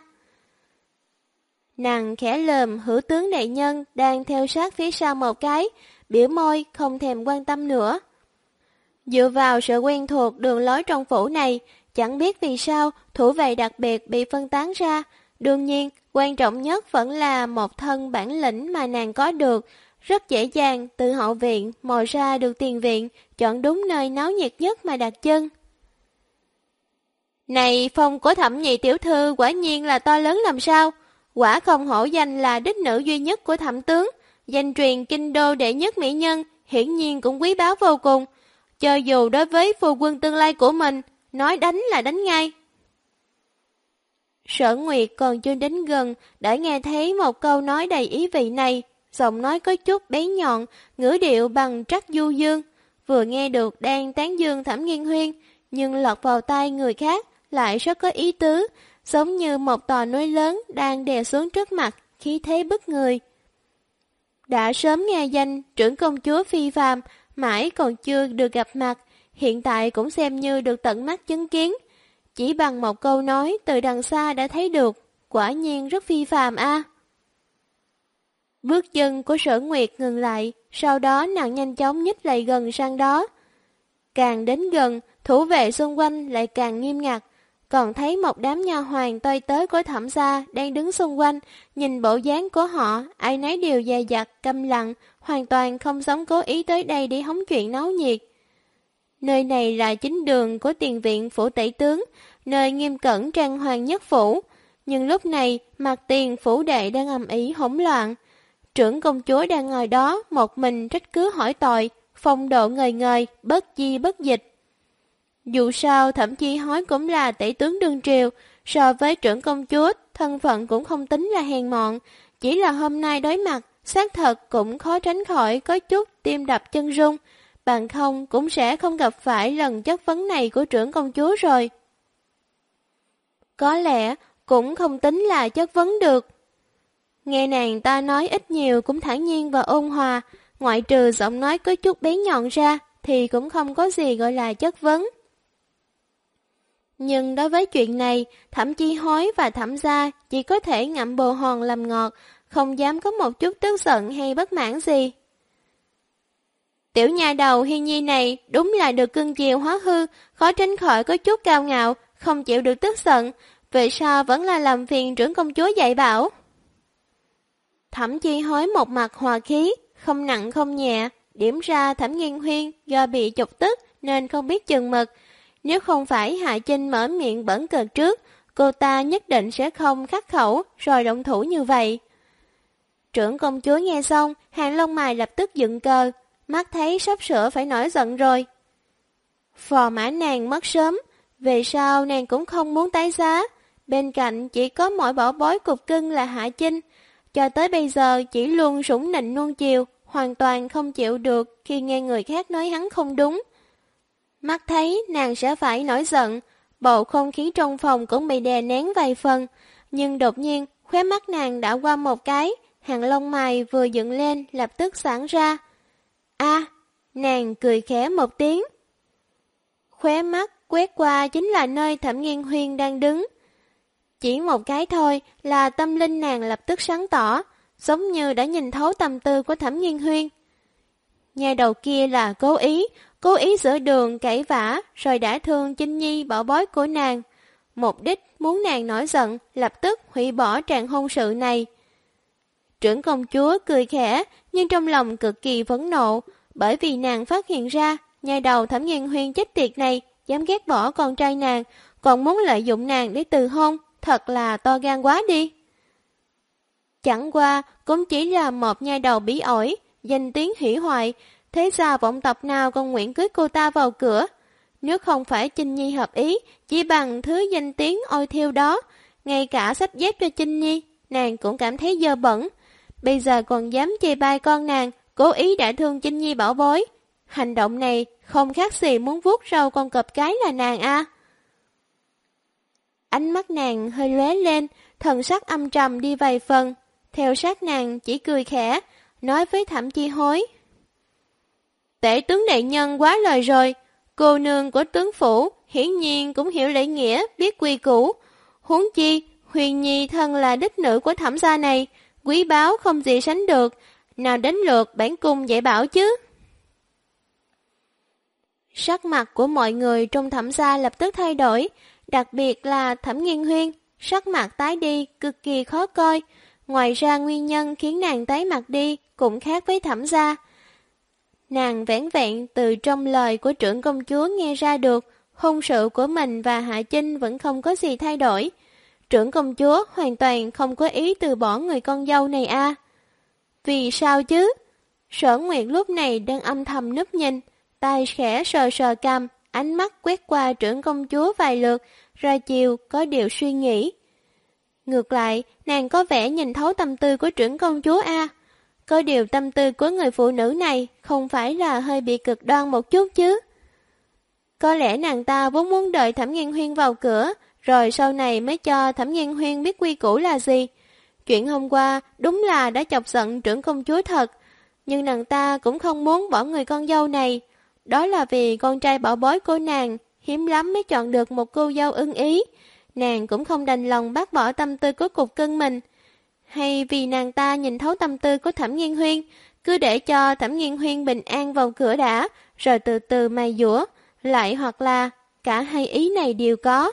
Nàng khẽ lườm hữu tướng đại nhân đang theo sát phía sau một cái, biểu môi không thèm quan tâm nữa. Dựa vào sự quen thuộc đường lối trong phủ này, chẳng biết vì sao thủ vệ đặc biệt bị phân tán ra. Đương nhiên, quan trọng nhất vẫn là một thân bản lĩnh mà nàng có được, rất dễ dàng từ hậu viện mò ra được tiền viện, chọn đúng nơi náo nhiệt nhất mà đặt chân. Này, phong của Thẩm nhị tiểu thư quả nhiên là to lớn làm sao, quả không hổ danh là đích nữ duy nhất của Thẩm tướng, danh truyền kinh đô đệ nhất mỹ nhân, hiển nhiên cũng quý báu vô cùng. Cho dù đối với phu quân tương lai của mình, nói đánh là đánh ngay. Sở Nguyệt còn chưa đến gần, đã nghe thấy một câu nói đầy ý vị này, giọng nói có chút bén nhọn, ngữ điệu bằng trắc du dương. Vừa nghe được đang tán dương Thẩm Nghiên Huyên, nhưng lọt vào tai người khác lại rất có ý tứ, giống như một tòa núi lớn đang đè xuống trước mặt, khí thế bức người. Đã sớm nghe danh trưởng công chúa phi phàm, mãi còn chưa được gặp mặt, hiện tại cũng xem như được tận mắt chứng kiến. Chỉ bằng một câu nói từ đằng xa đã thấy được, quả nhiên rất phi phàm a. Bước chân của Sở Nguyệt ngừng lại, sau đó nàng nhanh chóng nhích lại gần sang đó. Càng đến gần, thủ vệ xung quanh lại càng nghiêm ngặt, còn thấy một đám nha hoàn tôi tới của Thẩm gia đang đứng xung quanh, nhìn bộ dáng của họ, ai nấy đều dè dặt, câm lặng, hoàn toàn không giống cố ý tới đây để hóng chuyện náo nhiệt. Nơi này là chính đường của tiền viện phủ tể tướng, nơi nghiêm cẩn trang hoàng nhất phủ, nhưng lúc này mặt tiền phủ đệ đang ầm ĩ hỗn loạn. Trưởng công chúa đang ngồi đó một mình trách cứ hỏi tội, phong độ ngời ngời, bất di bất dịch. Dù sao Thẩm Chi Hói cũng là tể tướng đương triều, so với trưởng công chúa, thân phận cũng không tính là hèn mọn, chỉ là hôm nay đối mặt, xác thật cũng khó tránh khỏi có chút tim đập chân rung, bằng không cũng sẽ không gặp phải lần chất vấn này của trưởng công chúa rồi. Có lẽ cũng không tính là chất vấn được. Nghe nàng ta nói ít nhiều cũng thản nhiên và ôn hòa, ngoại trừ giọng nói có chút bén nhọn ra thì cũng không có gì gọi là chất vấn. Nhưng đối với chuyện này, Thẩm Chi Hối và Thẩm gia chỉ có thể ngậm bồ hòn làm ngọt, không dám có một chút tức giận hay bất mãn gì. Tiểu nhà đầu Hi Nhi này đúng là được cưng chiều hóa hư, khó tránh khỏi có chút cao ngạo, không chịu được tức giận, vậy sao vẫn là làm phiền trưởng công chúa dạy bảo. Thẩm Chi Hối một mặt hòa khí, không nặng không nhẹ, điểm ra Thẩm Nghiên Huyên do bị chọc tức nên không biết chừng mực. Nếu không phải Hạ Chinh mở miệng bẩn cợt trước, cô ta nhất định sẽ không khắc khẩu rồi động thủ như vậy. Trưởng công chúa nghe xong, hàng lông mày lập tức dựng cờ, mắt thấy sắp sửa phải nổi giận rồi. Phò mã nàng mất sớm, về sau nàng cũng không muốn tái giá, bên cạnh chỉ có mỗi bảo bối cục cưng là Hạ Chinh, cho tới bây giờ chỉ luôn sủng nịnh nuông chiều, hoàn toàn không chịu được khi nghe người khác nói hắn không đúng. Mắt thấy nàng sẽ phải nổi giận, bầu không khí trong phòng cũng bị đè nén vài phần, nhưng đột nhiên khóe mắt nàng đã qua một cái, hàng lông mày vừa dựng lên lập tức sáng ra. Nàng cười khẽ một tiếng. Khóe mắt quét qua chính là nơi Thẩm Nghiên Huyên đang đứng. Chỉ một cái thôi là tâm linh nàng lập tức sáng tỏ, giống như đã nhìn thấu tâm tư của Thẩm Nghiên Huyên. Nhà đầu kia là cố ý giữa đường cãi vã rồi đã thương Chinh Nhi bảo bối của nàng. Mục đích muốn nàng nổi giận, lập tức hủy bỏ tràng hôn sự này. Trưởng công chúa cười khẽ nhưng trong lòng cực kỳ phẫn nộ, bởi vì nàng phát hiện ra nhà đầu Thẩm Nghiên Huyên chết tiệt này dám ghét bỏ con trai nàng, còn muốn lợi dụng nàng để từ hôn, thật là to gan quá đi. Chẳng qua cũng chỉ là một nha đầu bí ổi, danh tiếng hủy hoại, thế ra vọng tộc nào còn nguyện cưới cô ta vào cửa. Nếu không phải Chinh Nhi hợp ý, chỉ bằng thứ danh tiếng ôi thiêu đó, ngay cả sách dép cho Chinh Nhi, nàng cũng cảm thấy dơ bẩn. Bây giờ còn dám chê bai con nàng, cố ý đã thương Chinh Nhi bảo bối. Hành động này không khác gì muốn vuốt râu con cọp cái là nàng a. Ánh mắt nàng hơi lóe lên, thần sắc âm trầm đi vài phần. Theo sát nàng chỉ cười khẽ, nói với Thẩm Chi Hối. Tể tướng đại nhân quá lời rồi, cô nương của tướng phủ hiển nhiên cũng hiểu lễ nghĩa, biết quy củ. Huống chi, Huyền Nhi thân là đích nữ của Thẩm gia này, quý báu không gì sánh được, nào đến lượt bản cung dạy bảo chứ. Sắc mặt của mọi người trong Thẩm gia lập tức thay đổi, đặc biệt là Thẩm Nghiên Huyên, sắc mặt tái đi cực kỳ khó coi. Ngoài ra nguyên nhân khiến nàng tái mặt đi cũng khác với Thẩm gia. Nàng vẻn vẹn từ trong lời của trưởng công chúa nghe ra được hôn sự của mình và Hạ Chinh vẫn không có gì thay đổi. Trưởng công chúa hoàn toàn không có ý từ bỏ người con dâu này a. Vì sao chứ? Sở Nguyệt lúc này đang âm thầm núp nhìn, tay khẽ sờ sờ cằm, ánh mắt quét qua trưởng công chúa vài lượt, ra chiều có điều suy nghĩ. Ngược lại, nàng có vẻ nhìn thấu tâm tư của trưởng công chúa a. Có điều tâm tư của người phụ nữ này không phải là hơi bị cực đoan một chút chứ. Có lẽ nàng ta vốn muốn đợi Thẩm Nghiên Huyên vào cửa, rồi sau này mới cho Thẩm Nghiên Huyên biết quy củ là gì. Chuyện hôm qua đúng là đã chọc giận trưởng công chúa thật, nhưng nàng ta cũng không muốn bỏ người con dâu này. Đó là vì con trai bảo bối của nàng hiếm lắm mới chọn được một cô dâu ưng ý. Nàng cũng không đành lòng bác bỏ tâm tư của cục cưng mình. Hay vì nàng ta nhìn thấu tâm tư của Thẩm Nghiên Huyên, cứ để cho Thẩm Nghiên Huyên bình an vào cửa đã, rồi từ từ mài dũa, lại hoặc là cả hai ý này đều có.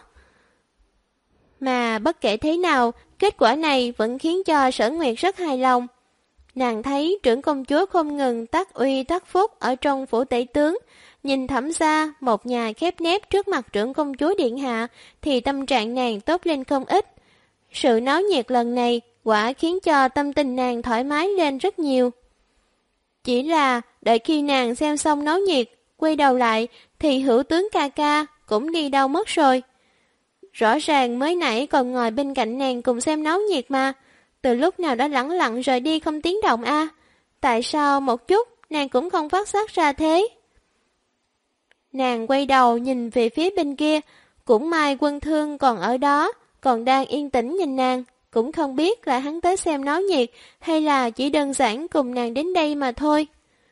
Mà bất kể thế nào, kết quả này vẫn khiến cho Sở Nguyệt rất hài lòng. Nàng thấy trưởng công chúa không ngừng tác uy tác phúc ở trong phủ tể tướng, nhìn Thẩm gia một nhà khép nép trước mặt trưởng công chúa điện hạ thì tâm trạng nàng tốt lên không ít. Sự náo nhiệt lần này quả khiến cho tâm tình nàng thoải mái lên rất nhiều. Chỉ là đợi khi nàng xem xong náo nhiệt, quay đầu lại thì hữu tướng ca ca cũng đi đâu mất rồi. Rõ ràng mới nãy còn ngồi bên cạnh nàng cùng xem náo nhiệt mà, từ lúc nào đã lẳng lặng rời đi không tiếng động a. Tại sao một chút nàng cũng không phát giác ra thế? Nàng quay đầu nhìn về phía bên kia, cũng may Quân Thương còn ở đó, còn đang yên tĩnh nhìn nàng, cũng không biết là hắn tới xem náo nhiệt hay là chỉ đơn giản cùng nàng đến đây mà thôi.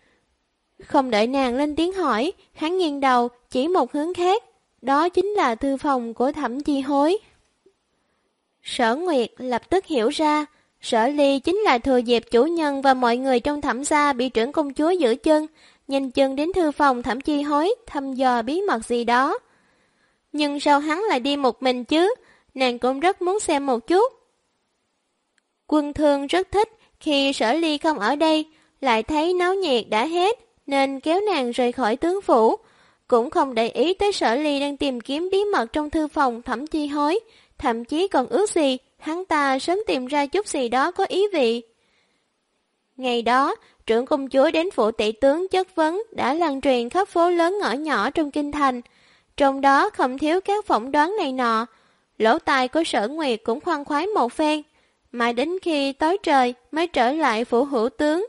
Không đợi nàng lên tiếng hỏi, hắn nghiêng đầu chỉ một hướng khác, đó chính là thư phòng của Thẩm Chi Hối. Sở Nguyệt lập tức hiểu ra, Sở Ly chính là thừa dịp chủ nhân và mọi người trong Thẩm gia bị trưởng công chúa giữ chân, nhanh chân đến thư phòng Thẩm Chi Hối thăm dò bí mật gì đó. Nhưng sao hắn lại đi một mình chứ? Nàng cũng rất muốn xem một chút. Quân Thương rất thích khi Sở Ly không ở đây, lại thấy náo nhiệt đã hết, nên kéo nàng rời khỏi tướng phủ. Cũng không để ý tới Sở Ly đang tìm kiếm bí mật trong thư phòng Thẩm Chi Hối, thậm chí còn ước gì hắn ta sớm tìm ra chút gì đó có ý vị. Ngày đó, trưởng công chúa đến phủ tể tướng chất vấn đã lan truyền khắp phố lớn ngõ nhỏ trong kinh thành, trong đó không thiếu các phỏng đoán này nọ. Lỗ tai của Sở Nguyệt cũng khoan khoái một phen, mà đến khi tối trời mới trở lại phủ hữu tướng.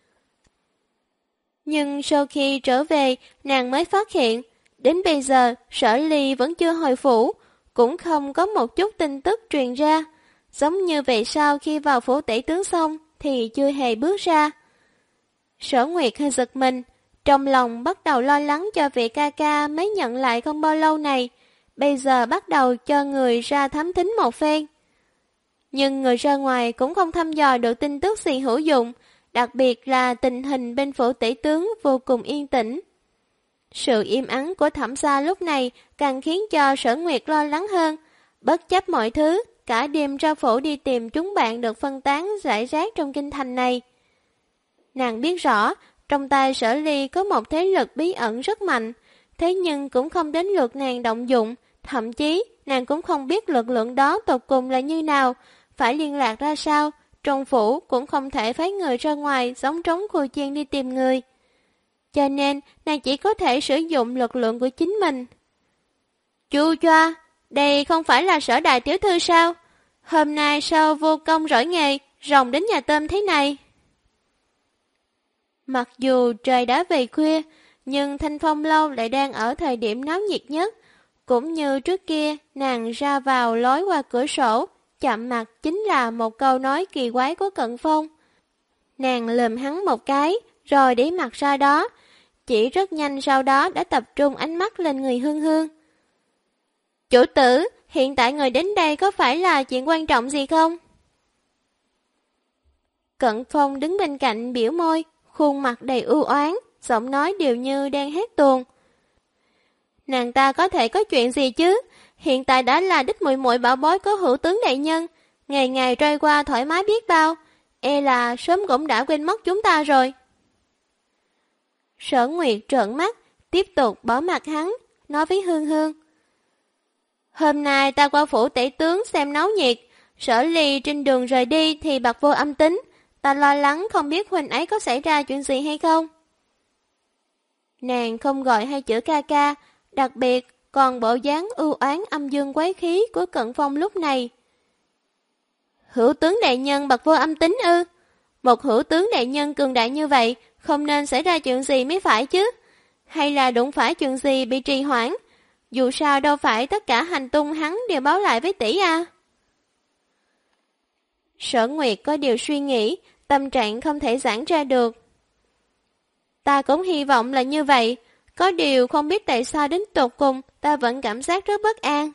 Nhưng sau khi trở về, nàng mới phát hiện, đến bây giờ Sở Ly vẫn chưa hồi phủ, cũng không có một chút tin tức truyền ra, giống như vậy sau khi vào phủ tể tướng xong thì chưa hề bước ra. Sở Nguyệt hơi giật mình, trong lòng bắt đầu lo lắng cho vị ca ca mới nhận lại không bao lâu này, bây giờ bắt đầu cho người ra thám thính một phen. Nhưng người ra ngoài cũng không thăm dò được tin tức gì hữu dụng, đặc biệt là tình hình bên phủ tể tướng vô cùng yên tĩnh. Sự im ắng của Thẩm gia lúc này càng khiến cho Sở Nguyệt lo lắng hơn, bất chấp mọi thứ, cả đêm ra phủ đi tìm chúng bạn được phân tán rải rác trong kinh thành này. Nàng biết rõ, trong tay Sở Ly có một thế lực bí ẩn rất mạnh, thế nhưng cũng không đến lượt nàng động dụng, thậm chí nàng cũng không biết lực lượng đó tột cùng là như nào, phải liên lạc ra sao, trong phủ cũng không thể phái người ra ngoài giống trống khô chiên đi tìm người. Cho nên, nàng chỉ có thể sử dụng lực lượng của chính mình. Chu choa, đây không phải là Sở đại tiểu thư sao? Hôm nay sao vô công rỗi nghề, ròng đến nhà tôm thế này? Mặc dù trời đã về khuya, nhưng Thanh Phong Lâu lại đang ở thời điểm náo nhiệt nhất. Cũng như trước kia, nàng ra vào lối qua cửa sổ, chạm mặt chính là một câu nói kỳ quái của Cận Phong. Nàng lườm hắn một cái, rồi để mặt ra đó. Chỉ rất nhanh sau đó đã tập trung ánh mắt lên người Hương Hương. Chủ tử, hiện tại người đến đây có phải là chuyện quan trọng gì không? Cận Phong đứng bên cạnh biểu môi, khuôn mặt đầy ưu oán, giọng nói đều như đang hét tuồng. Nàng ta có thể có chuyện gì chứ? Hiện tại đã là đích muội muội bảo bối của hữu tướng đại nhân, ngày ngày trôi qua thoải mái biết bao, e là sớm cũng đã quên mất chúng ta rồi. Sở Nguyệt trợn mắt, tiếp tục bỏ mặt hắn, nói với Hương Hương. Hôm nay ta qua phủ tể tướng xem náo nhiệt, Sở Ly trên đường rời đi thì bật vô âm tính, ta lo lắng không biết huynh ấy có xảy ra chuyện gì hay không. Nàng không gọi hai chữ ca ca, đặc biệt còn bộ dáng ưu oán âm dương quái khí của Cận Phong lúc này. Hữu tướng đại nhân bật vô âm tính ư? Một hữu tướng đại nhân cường đại như vậy, không nên xảy ra chuyện gì mới phải chứ? Hay là đụng phải chuyện gì bị trì hoãn? Dù sao đâu phải tất cả hành tung hắn đều báo lại với tỷ à? Sở Nguyệt có điều suy nghĩ, tâm trạng không thể giãn ra được. Ta cũng hy vọng là như vậy, có điều không biết tại sao đến tột cùng ta vẫn cảm giác rất bất an.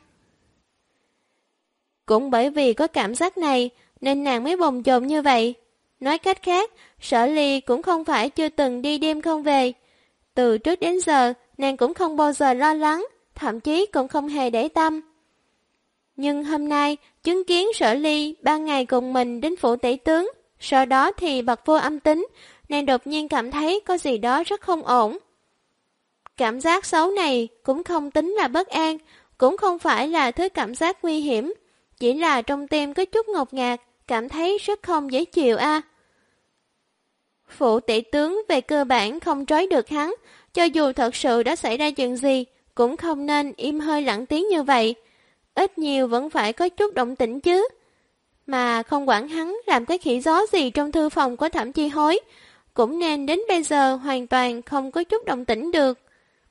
Cũng bởi vì có cảm giác này nên nàng mới bồn chồn như vậy. Nói cách khác, Sở Ly cũng không phải chưa từng đi đêm không về. Từ trước đến giờ, nàng cũng không bao giờ lo lắng, thậm chí cũng không hề để tâm. Nhưng hôm nay, chứng kiến Sở Ly ban ngày cùng mình đến phủ tể tướng, sau đó thì bật vô âm tính, nàng đột nhiên cảm thấy có gì đó rất không ổn. Cảm giác xấu này cũng không tính là bất an, cũng không phải là thứ cảm giác nguy hiểm, chỉ là trong tim có chút ngột ngạt, cảm thấy rất không dễ chịu a. Phủ tể tướng về cơ bản không trói được hắn, cho dù thật sự đã xảy ra chuyện gì, cũng không nên im hơi lặng tiếng như vậy. Ít nhiều vẫn phải có chút động tĩnh chứ. Mà không quản hắn làm cái khỉ gió gì trong thư phòng của Thẩm Chi Hối, cũng nên đến bây giờ hoàn toàn không có chút động tĩnh được.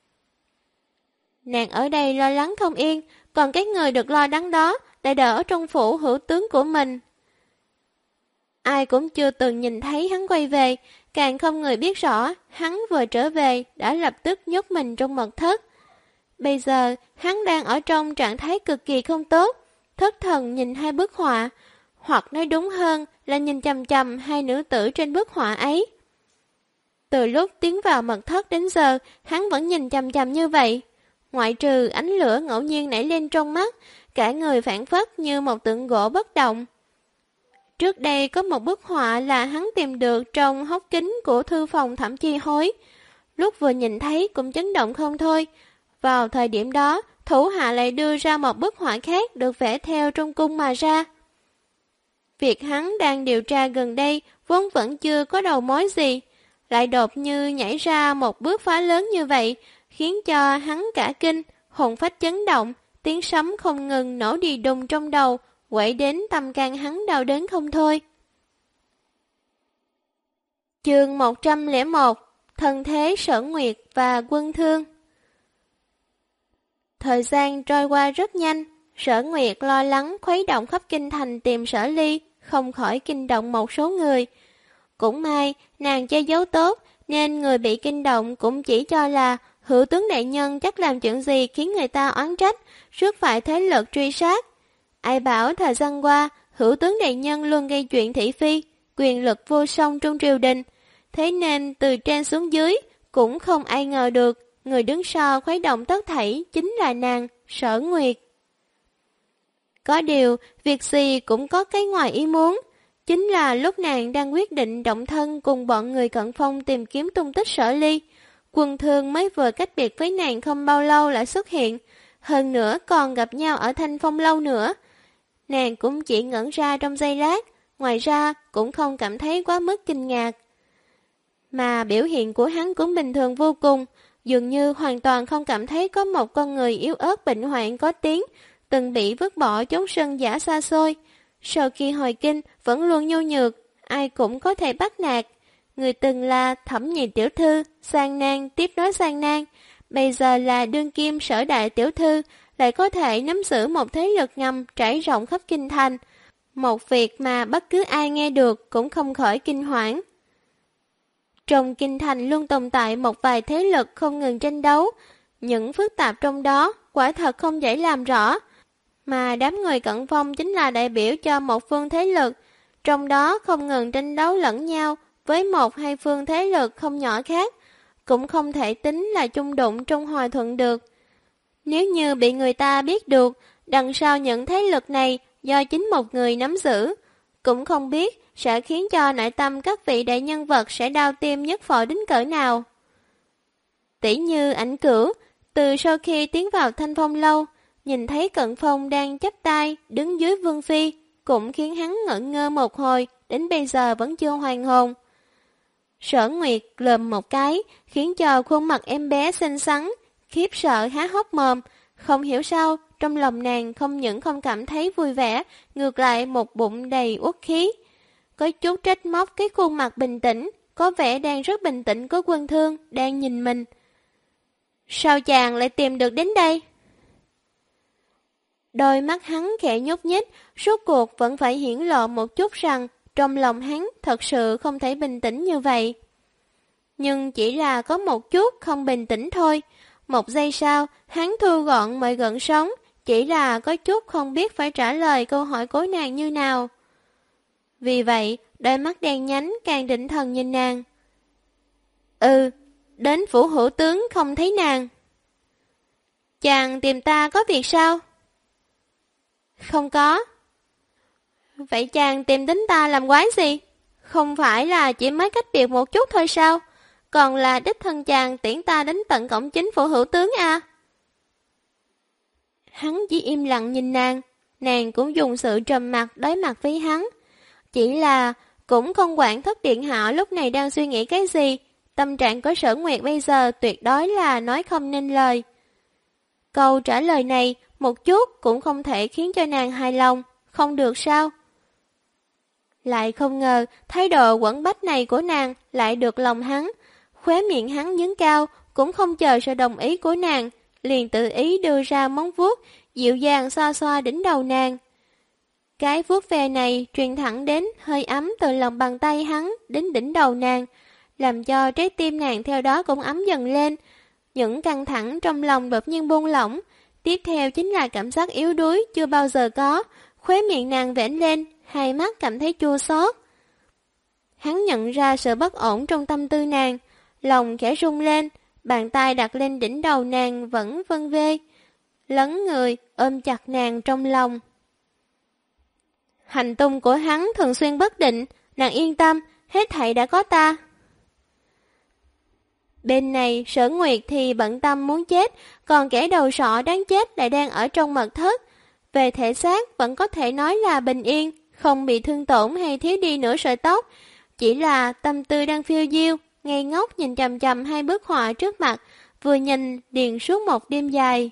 Nàng ở đây lo lắng không yên, còn cái người được lo lắng đó lại đỡ ở trong phủ hữu tướng của mình. Ai ai cũng chưa từng nhìn thấy hắn quay về, càng không người biết rõ hắn vừa trở về đã lập tức nhốt mình trong mật thất. Bây giờ hắn đang ở trong trạng thái cực kỳ không tốt, thất thần nhìn hai bức họa, hoặc nói đúng hơn là nhìn chằm chằm hai nữ tử trên bức họa ấy. Từ lúc tiến vào mật thất đến giờ, hắn vẫn nhìn chằm chằm như vậy. Ngoại trừ ánh lửa ngẫu nhiên nảy lên trong mắt, cả người phản phất như một tượng gỗ bất động. Trước đây có một bức họa là hắn tìm được trong hốc kính của thư phòng Thẩm Chi Hối. Lúc vừa nhìn thấy cũng chấn động không thôi. Vào thời điểm đó, thủ hạ lại đưa ra một bức họa khác được vẽ theo trong cung mà ra. Việc hắn đang điều tra gần đây vốn vẫn chưa có đầu mối gì, lại đột như nhảy ra một bước phá lớn như vậy, khiến cho hắn cả kinh, hồn phách chấn động, tiếng sấm không ngừng nổ đi đùng trong đầu, quậy đến tâm can hắn đau đớn không thôi. Chương 101: Thân thế Sở Nguyệt và Quân Thương. Thời gian trôi qua rất nhanh, Sở Nguyệt lo lắng khuấy động khắp kinh thành tìm Sở Ly, không khỏi kinh động một số người. Cũng may, nàng che giấu tốt, nên người bị kinh động cũng chỉ cho là Hữu tướng đại nhân chắc làm chuyện gì khiến người ta oán trách, rước phải thế lực truy sát. Ai bảo thời gian qua, Hữu tướng đại nhân luôn gây chuyện thị phi, quyền lực vô song trong triều đình. Thế nên từ trên xuống dưới, cũng không ai ngờ được, người đứng sau khuấy động tất thảy chính là nàng, Sở Nguyệt. Có điều, việc gì cũng có cái ngoài ý muốn. Chính là lúc nàng đang quyết định động thân cùng bọn người Cận Phong tìm kiếm tung tích Sở Ly, Quân Thương mới vừa cách biệt với nàng không bao lâu lại xuất hiện, hơn nữa còn gặp nhau ở Thanh Phong lâu nữa. Nàng cũng chỉ ngẩn ra trong giây lát, ngoài ra cũng không cảm thấy quá mức kinh ngạc. Mà biểu hiện của hắn cũng bình thường vô cùng, dường như hoàn toàn không cảm thấy có một con người yếu ớt bệnh hoạn có tiếng, từng bị vứt bỏ chốn sân giả xa xôi. Sau khi hồi kinh vẫn luôn nhu nhược, ai cũng có thể bắt nạt. Người từng là Thẩm nhị tiểu thư, sang nan tiếp nối sang nan, bây giờ là đương kim Sở đại tiểu thư, lại có thể nắm giữ một thế lực ngầm trải rộng khắp kinh thành. Một việc mà bất cứ ai nghe được cũng không khỏi kinh hoảng. Trong kinh thành luôn tồn tại một vài thế lực không ngừng tranh đấu, những phức tạp trong đó quả thật không dễ làm rõ. Mà đám người Cận Phong chính là đại biểu cho một phương thế lực, trong đó không ngừng tranh đấu lẫn nhau với một hai phương thế lực không nhỏ khác, cũng không thể tính là chung đụng trong hòa thuận được. Nếu như bị người ta biết được, đằng sau những thế lực này do chính một người nắm giữ, cũng không biết sẽ khiến cho nội tâm các vị đại nhân vật sẽ đau tim nhức phổi đến cỡ nào. Tỷ như Ảnh Cửu, từ sau khi tiến vào Thanh Phong lâu, nhìn thấy Cận Phong đang chắp tay đứng dưới vương phi, cũng khiến hắn ngẩn ngơ một hồi, đến bây giờ vẫn chưa hoàn hồn. Sở Nguyệt lườm một cái, khiến cho khuôn mặt em bé xinh xắn, khiếp sợ há hốc mồm, không hiểu sao, trong lòng nàng không những không cảm thấy vui vẻ, ngược lại một bụng đầy uất khí. Có chút trách móc cái khuôn mặt bình tĩnh, có vẻ đang rất bình tĩnh của Quân Thương, đang nhìn mình. Sao chàng lại tìm được đến đây? Đôi mắt hắn khẽ nhúc nhích, rốt cuộc vẫn phải hiển lộ một chút rằng trong lòng hắn thật sự không thể bình tĩnh như vậy. Nhưng chỉ là có một chút không bình tĩnh thôi. Một giây sau, hắn thu gọn mọi gợn sóng, chỉ là có chút không biết phải trả lời câu hỏi của nàng như nào. Vì vậy, đôi mắt đen nhánh càng định thần nhìn nàng. Đến phủ hữu tướng không thấy nàng. Chàng tìm ta có việc sao? Không có. Vậy chàng tìm đến ta làm quái gì? Không phải là chỉ mới cách biệt một chút thôi sao? Còn là đích thân chàng tiễn ta đến tận cổng chính phủ hữu tướng à? Hắn chỉ im lặng nhìn nàng cũng dùng sự trầm mặc đối mặt với hắn. Chỉ là cũng không quản Thất điện hạ lúc này đang suy nghĩ cái gì, tâm trạng của Sở Nguyệt bây giờ tuyệt đối là nói không nên lời. Câu trả lời này một chút cũng không thể khiến cho nàng hài lòng, không được sao? Lại không ngờ thái độ quẫn bách này của nàng lại được lòng hắn, khóe miệng hắn nhướng cao, cũng không chờ sự đồng ý của nàng, liền tự ý đưa ra móng vuốt, dịu dàng xoa xoa đỉnh đầu nàng. Cái vuốt ve này truyền thẳng đến hơi ấm từ lòng bàn tay hắn đến đỉnh đầu nàng, làm cho trái tim nàng theo đó cũng ấm dần lên. Những căng thẳng trong lòng đột nhiên buông lỏng, tiếp theo chính là cảm giác yếu đuối chưa bao giờ có, khóe miệng nàng vểnh lên, hai mắt cảm thấy chua xót. Hắn nhận ra sự bất ổn trong tâm tư nàng, lòng khẽ rung lên, bàn tay đặt lên đỉnh đầu nàng vẫn vân vê, lấn người ôm chặt nàng trong lòng. Hành tung của hắn thường xuyên bất định, nàng yên tâm, hết thảy đã có ta. Bên này Sở Nguyệt thì bận tâm muốn chết, còn kẻ đầu sọ đáng chết lại đang ở trong mật thất. Về thể xác vẫn có thể nói là bình yên, không bị thương tổn hay thiếu đi nửa sợi tóc, chỉ là tâm tư đang phiêu diêu, ngây ngốc nhìn chằm chằm hai bức họa trước mặt, vừa nhìn liền suốt một đêm dài.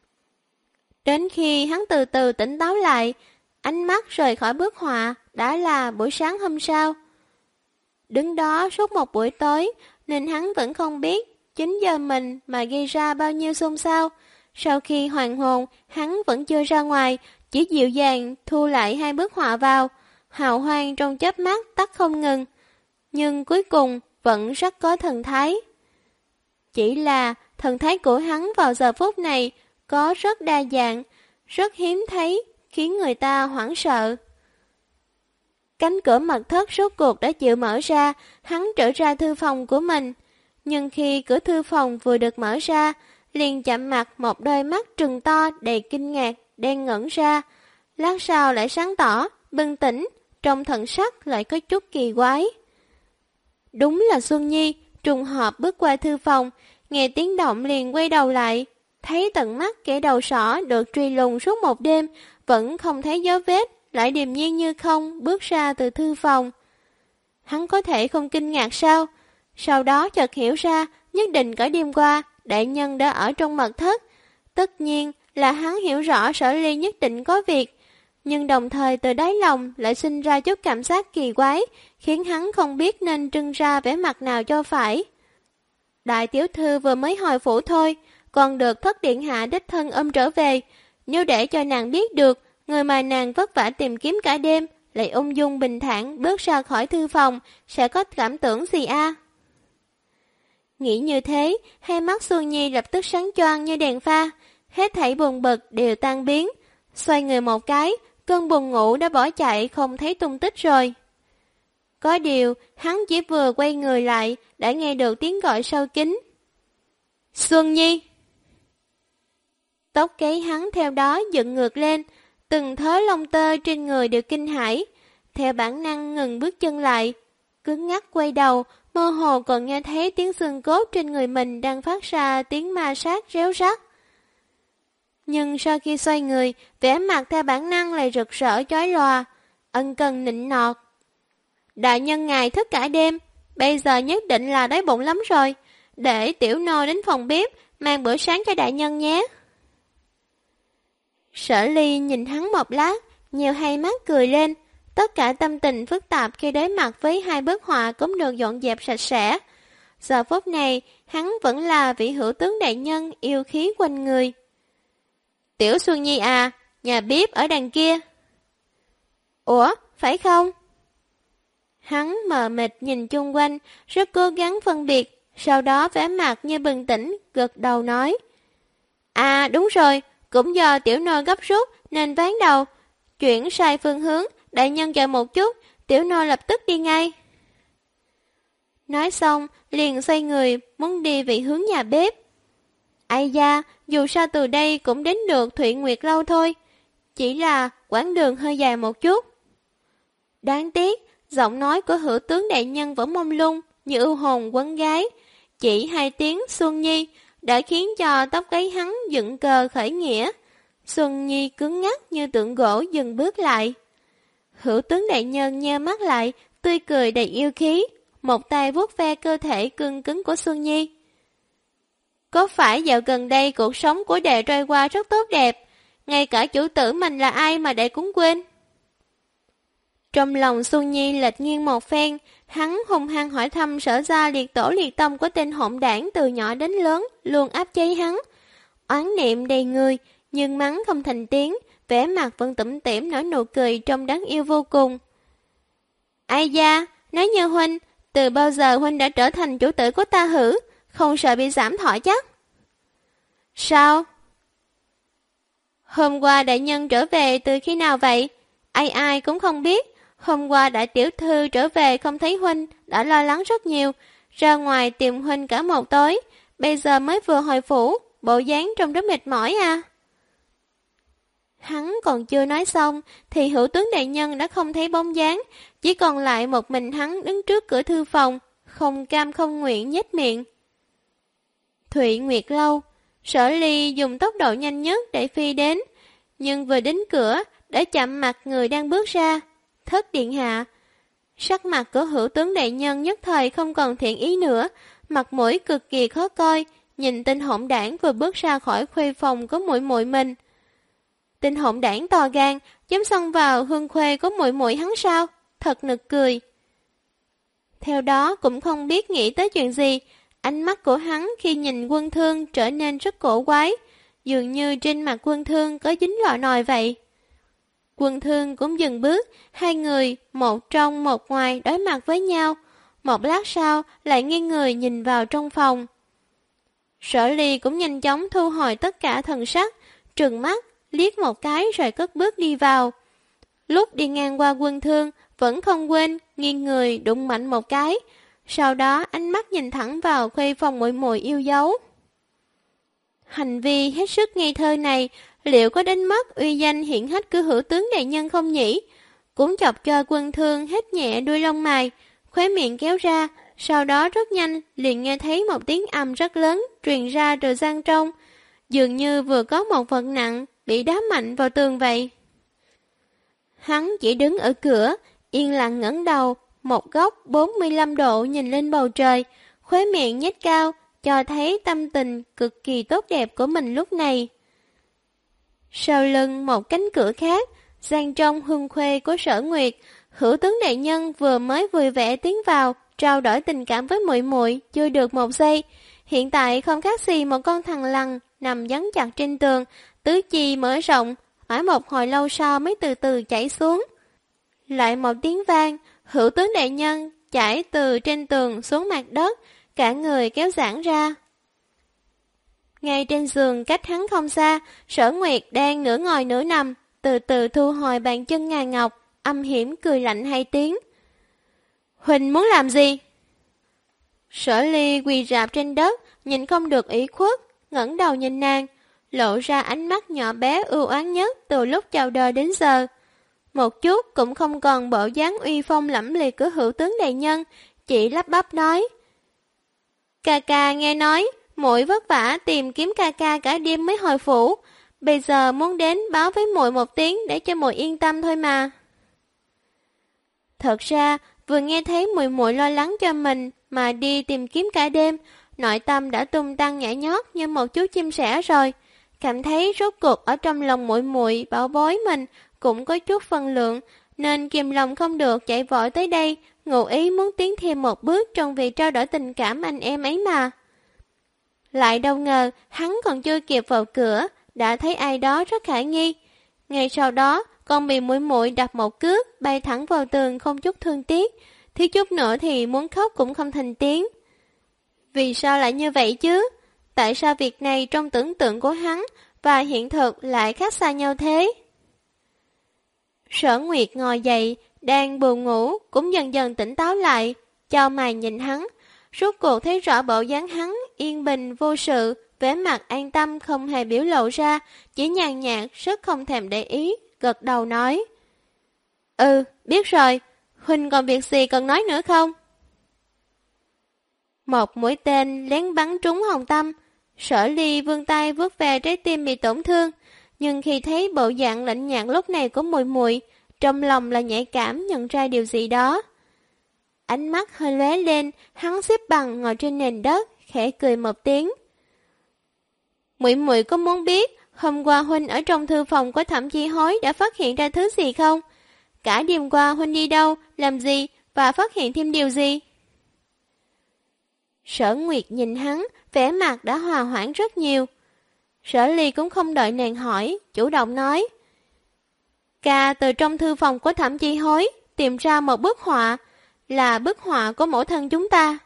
Đến khi hắn từ từ tỉnh táo lại, ánh mắt rời khỏi bức họa đã là buổi sáng hôm sau. Đứng đó suốt một buổi tối nên hắn vẫn không biết 9 giờ mình mà gây ra bao nhiêu xôn xao. Sau khi hoàn hồn, hắn vẫn chưa ra ngoài, chỉ dịu dàng thu lại hai bức họa vào, hào hoang trong chớp mắt tắt không ngừng. Nhưng cuối cùng vẫn rất có thần thái. Chỉ là thần thái của hắn vào giờ phút này có rất đa dạng, rất hiếm thấy, khiến người ta hoảng sợ. Cánh cửa mật thất rốt cuộc đã chịu mở ra, hắn trở ra thư phòng của mình. Nhưng khi cửa thư phòng vừa được mở ra, liền chạm mặt một đôi mắt trừng to đầy kinh ngạc, đen ngẩn ra. Lát sau lại sáng tỏ, bừng tỉnh, trong thần sắc lại có chút kỳ quái. Đúng là Xuân Nhi, trùng hợp bước qua thư phòng, nghe tiếng động liền quay đầu lại. Thấy tận mắt kẻ đầu sỏ được truy lùng suốt một đêm, vẫn không thấy dấu vết, lại điềm nhiên như không bước ra từ thư phòng. Hắn có thể không kinh ngạc sao? Sau đó chợt hiểu ra, nhất định cả đêm qua, đại nhân đã ở trong mật thất. Tất nhiên là hắn hiểu rõ Sở Ly nhất định có việc, nhưng đồng thời từ đáy lòng lại sinh ra chút cảm giác kỳ quái, khiến hắn không biết nên trưng ra vẻ mặt nào cho phải. Đại tiểu thư vừa mới hồi phủ thôi, còn được thất điện hạ đích thân ôm trở về. Nếu để cho nàng biết được, người mà nàng vất vả tìm kiếm cả đêm, lại ung dung bình thản bước ra khỏi thư phòng, sẽ có cảm tưởng gì a? Nghĩ như thế, hai mắt Xuân Nhi lập tức sáng choang như đèn pha, hết thảy buồn bực đều tan biến. Xoay người một cái, cơn buồn ngủ đã bỏ chạy không thấy tung tích rồi. Có điều, hắn chỉ vừa quay người lại, đã nghe được tiếng gọi sâu kín. Xuân Nhi! Tóc gáy hắn theo đó dựng ngược lên, từng thớ lông tơ trên người đều kinh hãi, theo bản năng ngừng bước chân lại, cứng ngắc quay đầu, mơ hồ còn nghe thấy tiếng xương cốt trên người mình đang phát ra tiếng ma sát réo rắt. Nhưng sau khi xoay người, vẻ mặt theo bản năng lại rực rỡ chói lòa, ân cần nịnh nọt. Đại nhân ngài thức cả đêm, bây giờ nhất định là đói bụng lắm rồi, để tiểu nô đến phòng bếp mang bữa sáng cho đại nhân nhé. Sở Ly nhìn hắn một lát, nheo hai mắt cười lên, tất cả tâm tình phức tạp khi đối mặt với hai bức họa cũng được dọn dẹp sạch sẽ. Giờ phút này, hắn vẫn là vị hữu tướng đại nhân yêu khí quanh người. Tiểu Xuân Nhi à, nhà bếp ở đằng kia. Ủa, phải không? Hắn mờ mịt nhìn chung quanh, rất cố gắng phân biệt, sau đó vẻ mặt như bừng tỉnh, gật đầu nói. À đúng rồi, cũng do tiểu nô gấp rút nên ván đầu, chuyển sai phương hướng, đại nhân chờ một chút, tiểu nô lập tức đi ngay. Nói xong, liền xoay người, muốn đi về hướng nhà bếp. Ai da, dù sao từ đây cũng đến được Thụy Nguyệt Lâu thôi, chỉ là quãng đường hơi dài một chút. Đáng tiếc, giọng nói của hữu tướng đại nhân vẫn mông lung như ưu hồn quấn gái, chỉ hai tiếng Xuân Nhi đã khiến cho tóc gáy hắn dựng cờ khởi nghĩa. Xuân Nhi cứng ngắc như tượng gỗ dừng bước lại. Hữu tướng đại nhân nheo mắt lại, tươi cười đầy yêu khí, một tay vuốt ve cơ thể cứng cứng của Xuân Nhi. Có phải dạo gần đây cuộc sống của đệ trôi qua rất tốt đẹp, ngay cả chủ tử mình là ai mà đệ cũng quên? Trong lòng Xuân Nhi lệch nghiêng một phen, hắn hung hăng hỏi thăm Sở gia liệt tổ liệt tông của tên hỗn đảng từ nhỏ đến lớn, luôn áp chế hắn. Oán niệm đầy người, nhưng mắng không thành tiếng, vẻ mặt vẫn tủm tỉm nở nụ cười trông đáng yêu vô cùng. Ai da, nói như huynh, từ bao giờ huynh đã trở thành chủ tử của ta hử, không sợ bị giảm thọ chắc? Sao? Hôm qua đại nhân trở về từ khi nào vậy? Ai ai cũng không biết. Hôm qua đại tiểu thư trở về không thấy huynh, đã lo lắng rất nhiều, ra ngoài tìm huynh cả một tối, bây giờ mới vừa hồi phủ, bộ dáng trông rất mệt mỏi à. Hắn còn chưa nói xong, thì hữu tướng đại nhân đã không thấy bóng dáng, chỉ còn lại một mình hắn đứng trước cửa thư phòng, không cam không nguyện nhếch miệng. Thụy Nguyệt Lâu, Sở Ly dùng tốc độ nhanh nhất để phi đến, nhưng vừa đến cửa, đã chạm mặt người đang bước ra. Thất điện hạ. Sắc mặt của hữu tướng đại nhân nhất thời không còn thiện ý nữa, mặt mũi cực kỳ khó coi, nhìn tên hỗn đảng vừa bước ra khỏi khuê phòng của muội muội mình. Tên hỗn đảng to gan, dám xông vào hương khuê của muội muội hắn sao? Thật nực cười. Theo đó cũng không biết nghĩ tới chuyện gì, ánh mắt của hắn khi nhìn Quân Thương trở nên rất cổ quái, dường như trên mặt Quân Thương có dính lọ nòi vậy. Quân Thương cũng dừng bước, hai người, một trong một ngoài đối mặt với nhau. Một lát sau, lại nghiêng người nhìn vào trong phòng. Sở Ly cũng nhanh chóng thu hồi tất cả thần sắc, trừng mắt, liếc một cái rồi cất bước đi vào. Lúc đi ngang qua Quân Thương, vẫn không quên nghiêng người đụng mạnh một cái. Sau đó ánh mắt nhìn thẳng vào khuê phòng muội muội yêu dấu. Hành vi hết sức ngây thơ này liệu có đánh mất uy danh hiển hách của hữu tướng đại nhân không nhỉ? Cũng chọc cho Quân Thương hét nhẹ đuôi lông mày, khóe miệng kéo ra, sau đó rất nhanh liền nghe thấy một tiếng ầm rất lớn truyền ra từ gian trong, dường như vừa có một vật nặng bị đá mạnh vào tường vậy. Hắn chỉ đứng ở cửa, yên lặng ngẩng đầu, một góc 45 độ nhìn lên bầu trời, khóe miệng nhếch cao, cho thấy tâm tình cực kỳ tốt đẹp của mình lúc này. Sau lưng một cánh cửa khác, gian trong hương khuê của Sở Nguyệt, hữu tướng đại nhân vừa mới vui vẻ tiến vào, trao đổi tình cảm với muội muội chưa được một giây, hiện tại không khác gì một con thằn lằn nằm dán chặt trên tường, tứ chi mở rộng, mãi một hồi lâu sau mới từ từ chảy xuống. Lại một tiếng vang, hữu tướng đại nhân chảy từ trên tường xuống mặt đất, cả người kéo giãn ra. Ngay trên giường cách hắn không xa, Sở Nguyệt đang nửa ngồi nửa nằm, từ từ thu hồi bàn chân ngà ngọc, âm hiểm cười lạnh hai tiếng. Huỳnh muốn làm gì? Sở Ly quỳ rạp trên đất, nhìn không được ủy khuất, ngẩng đầu nhìn nàng, lộ ra ánh mắt nhỏ bé ưu oán nhất từ lúc chào đời đến giờ. Một chút cũng không còn bộ dáng uy phong lẫm liệt của hữu tướng đại nhân, chỉ lắp bắp nói. Ca ca nghe nói, muội vất vả tìm kiếm ca ca cả đêm mới hồi phủ, bây giờ muốn đến báo với muội một tiếng để cho muội yên tâm thôi mà. Thật ra, vừa nghe thấy muội muội lo lắng cho mình mà đi tìm kiếm cả đêm, nội tâm đã tung tăng nhảy nhót như một chú chim sẻ rồi, cảm thấy rốt cuộc ở trong lòng muội muội bảo bối mình cũng có chút phân lượng, nên kìm lòng không được chạy vội tới đây, ngụ ý muốn tiến thêm một bước trong việc trao đổi tình cảm anh em ấy mà. Lại đâu ngờ, hắn còn chưa kịp vào cửa, đã thấy ai đó rất khả nghi. Ngay sau đó, còn bị muội muội đập một cước, bay thẳng vào tường không chút thương tiếc, thiếu chút nữa thì muốn khóc cũng không thành tiếng. Vì sao lại như vậy chứ? Tại sao việc này trong tưởng tượng của hắn và hiện thực lại khác xa nhau thế? Sở Nguyệt ngồi dậy, đang buồn ngủ, cũng dần dần tỉnh táo lại, chau mày nhìn hắn, rốt cuộc thấy rõ bộ dáng hắn, yên bình vô sự, vẻ mặt an tâm không hề biểu lộ ra, chỉ nhàn nhạt, rất không thèm để ý, gật đầu nói. Ừ, biết rồi, Huỳnh còn việc gì cần nói nữa không? Một mũi tên lén bắn trúng hồng tâm, Sở Ly vươn tay vuốt về trái tim bị tổn thương, nhưng khi thấy bộ dạng lạnh nhạt lúc này của muội muội, trong lòng là nhạy cảm nhận ra điều gì đó. Ánh mắt hơi lóe lên, hắn xếp bằng ngồi trên nền đất, khẽ cười một tiếng. Muội muội có muốn biết hôm qua Huynh ở trong thư phòng của Thẩm Chi Hối đã phát hiện ra thứ gì không? Cả đêm qua Huynh đi đâu, làm gì và phát hiện thêm điều gì? Sở Nguyệt nhìn hắn, vẻ mặt đã hòa hoãn rất nhiều. Sở Ly cũng không đợi nàng hỏi, chủ động nói. Ca từ trong thư phòng của Thẩm Chi Hối tìm ra một bức họa, là bức họa của mẫu thân chúng ta.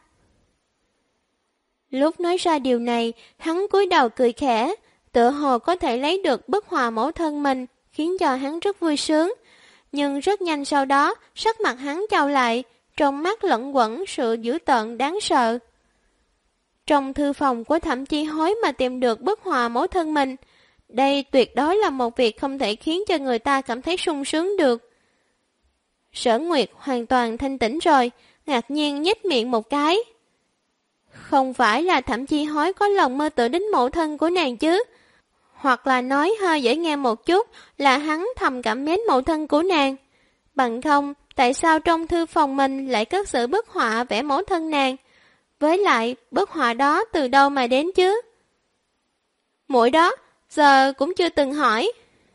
Lúc nói ra điều này, hắn cúi đầu cười khẽ, tựa hồ có thể lấy được bức họa mẫu thân mình, khiến cho hắn rất vui sướng. Nhưng rất nhanh sau đó, sắc mặt hắn chau lại, trong mắt lẫn quẩn sự dữ tợn đáng sợ. Trong thư phòng của Thẩm Chi Hối mà tìm được bức họa mẫu thân mình, đây tuyệt đối là một việc không thể khiến cho người ta cảm thấy sung sướng được. Sở Nguyệt hoàn toàn thanh tĩnh rồi, ngạc nhiên nhếch miệng một cái. Không phải là Thẩm Chi Hối có lòng mơ tưởng đến mẫu thân của nàng chứ? Hoặc là nói hơi dễ nghe một chút là hắn thầm cảm mến mẫu thân của nàng. Bằng không, tại sao trong thư phòng mình lại cất giữ bức họa vẽ mẫu thân nàng? Với lại, bức họa đó từ đâu mà đến chứ? Muội đó, giờ cũng chưa từng hỏi.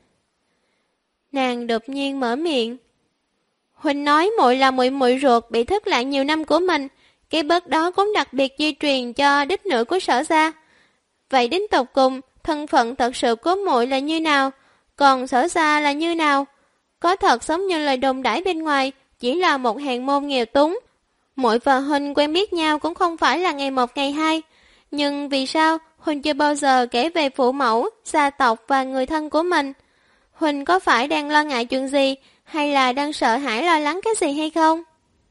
Nàng đột nhiên mở miệng. Huynh nói muội là muội ruột bị thất lạc nhiều năm của mình, cái bớt đó cũng đặc biệt di truyền cho đích nữ của Sở gia. Vậy đến tột cùng, thân phận thật sự của muội là như nào, còn Sở gia là như nào? Có thật giống như lời đồn đãi bên ngoài, chỉ là một hàn môn nghèo túng. Muội và huynh quen biết nhau cũng không phải là ngày một ngày hai, nhưng vì sao huynh chưa bao giờ kể về phụ mẫu, gia tộc và người thân của mình? Huynh có phải đang lo ngại chuyện gì, hay là đang sợ hãi lo lắng cái gì hay không?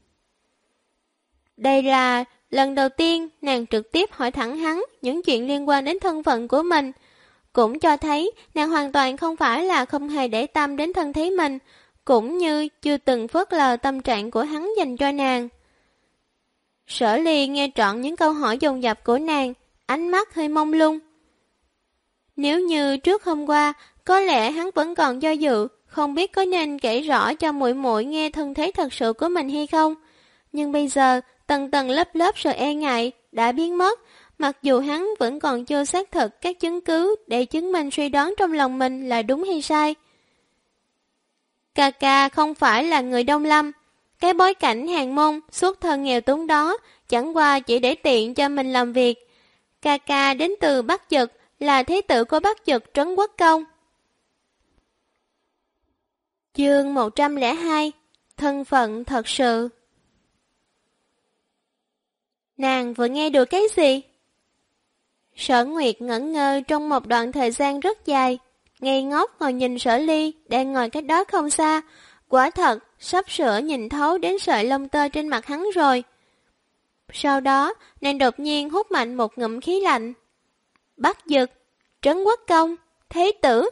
Đây là lần đầu tiên nàng trực tiếp hỏi thẳng hắn những chuyện liên quan đến thân phận của mình, cũng cho thấy nàng hoàn toàn không phải là không hề để tâm đến thân thế mình, cũng như chưa từng phớt lờ tâm trạng của hắn dành cho nàng. Sở Ly nghe trọn những câu hỏi dồn dập của nàng, ánh mắt hơi mông lung. Nếu như trước hôm qua, có lẽ hắn vẫn còn do dự, không biết có nên kể rõ cho muội muội nghe thân thế thật sự của mình hay không. Nhưng bây giờ, tầng tầng lớp lớp sự e ngại đã biến mất, mặc dù hắn vẫn còn chưa xác thực các chứng cứ để chứng minh suy đoán trong lòng mình là đúng hay sai. Ca ca không phải là người Đông Lâm, cái bối cảnh hàn môn xuất thân nghèo túng đó chẳng qua chỉ để tiện cho mình làm việc. Ca ca đến từ Bắc Dực, là thế tử của Bắc Dực Trấn Quốc Công. Chương 102. Thân phận thật sự. Nàng vừa nghe được cái gì? Sở Nguyệt ngẩn ngơ trong một đoạn thời gian rất dài, ngây ngốc ngồi nhìn Sở Ly đang ngồi cách đó không xa. Quả thật, sắp sửa nhìn thấu đến sợi lông tơ trên mặt hắn rồi. Sau đó, nàng đột nhiên hút mạnh một ngụm khí lạnh. Bắc Dực, Trấn Quốc Công, thế tử.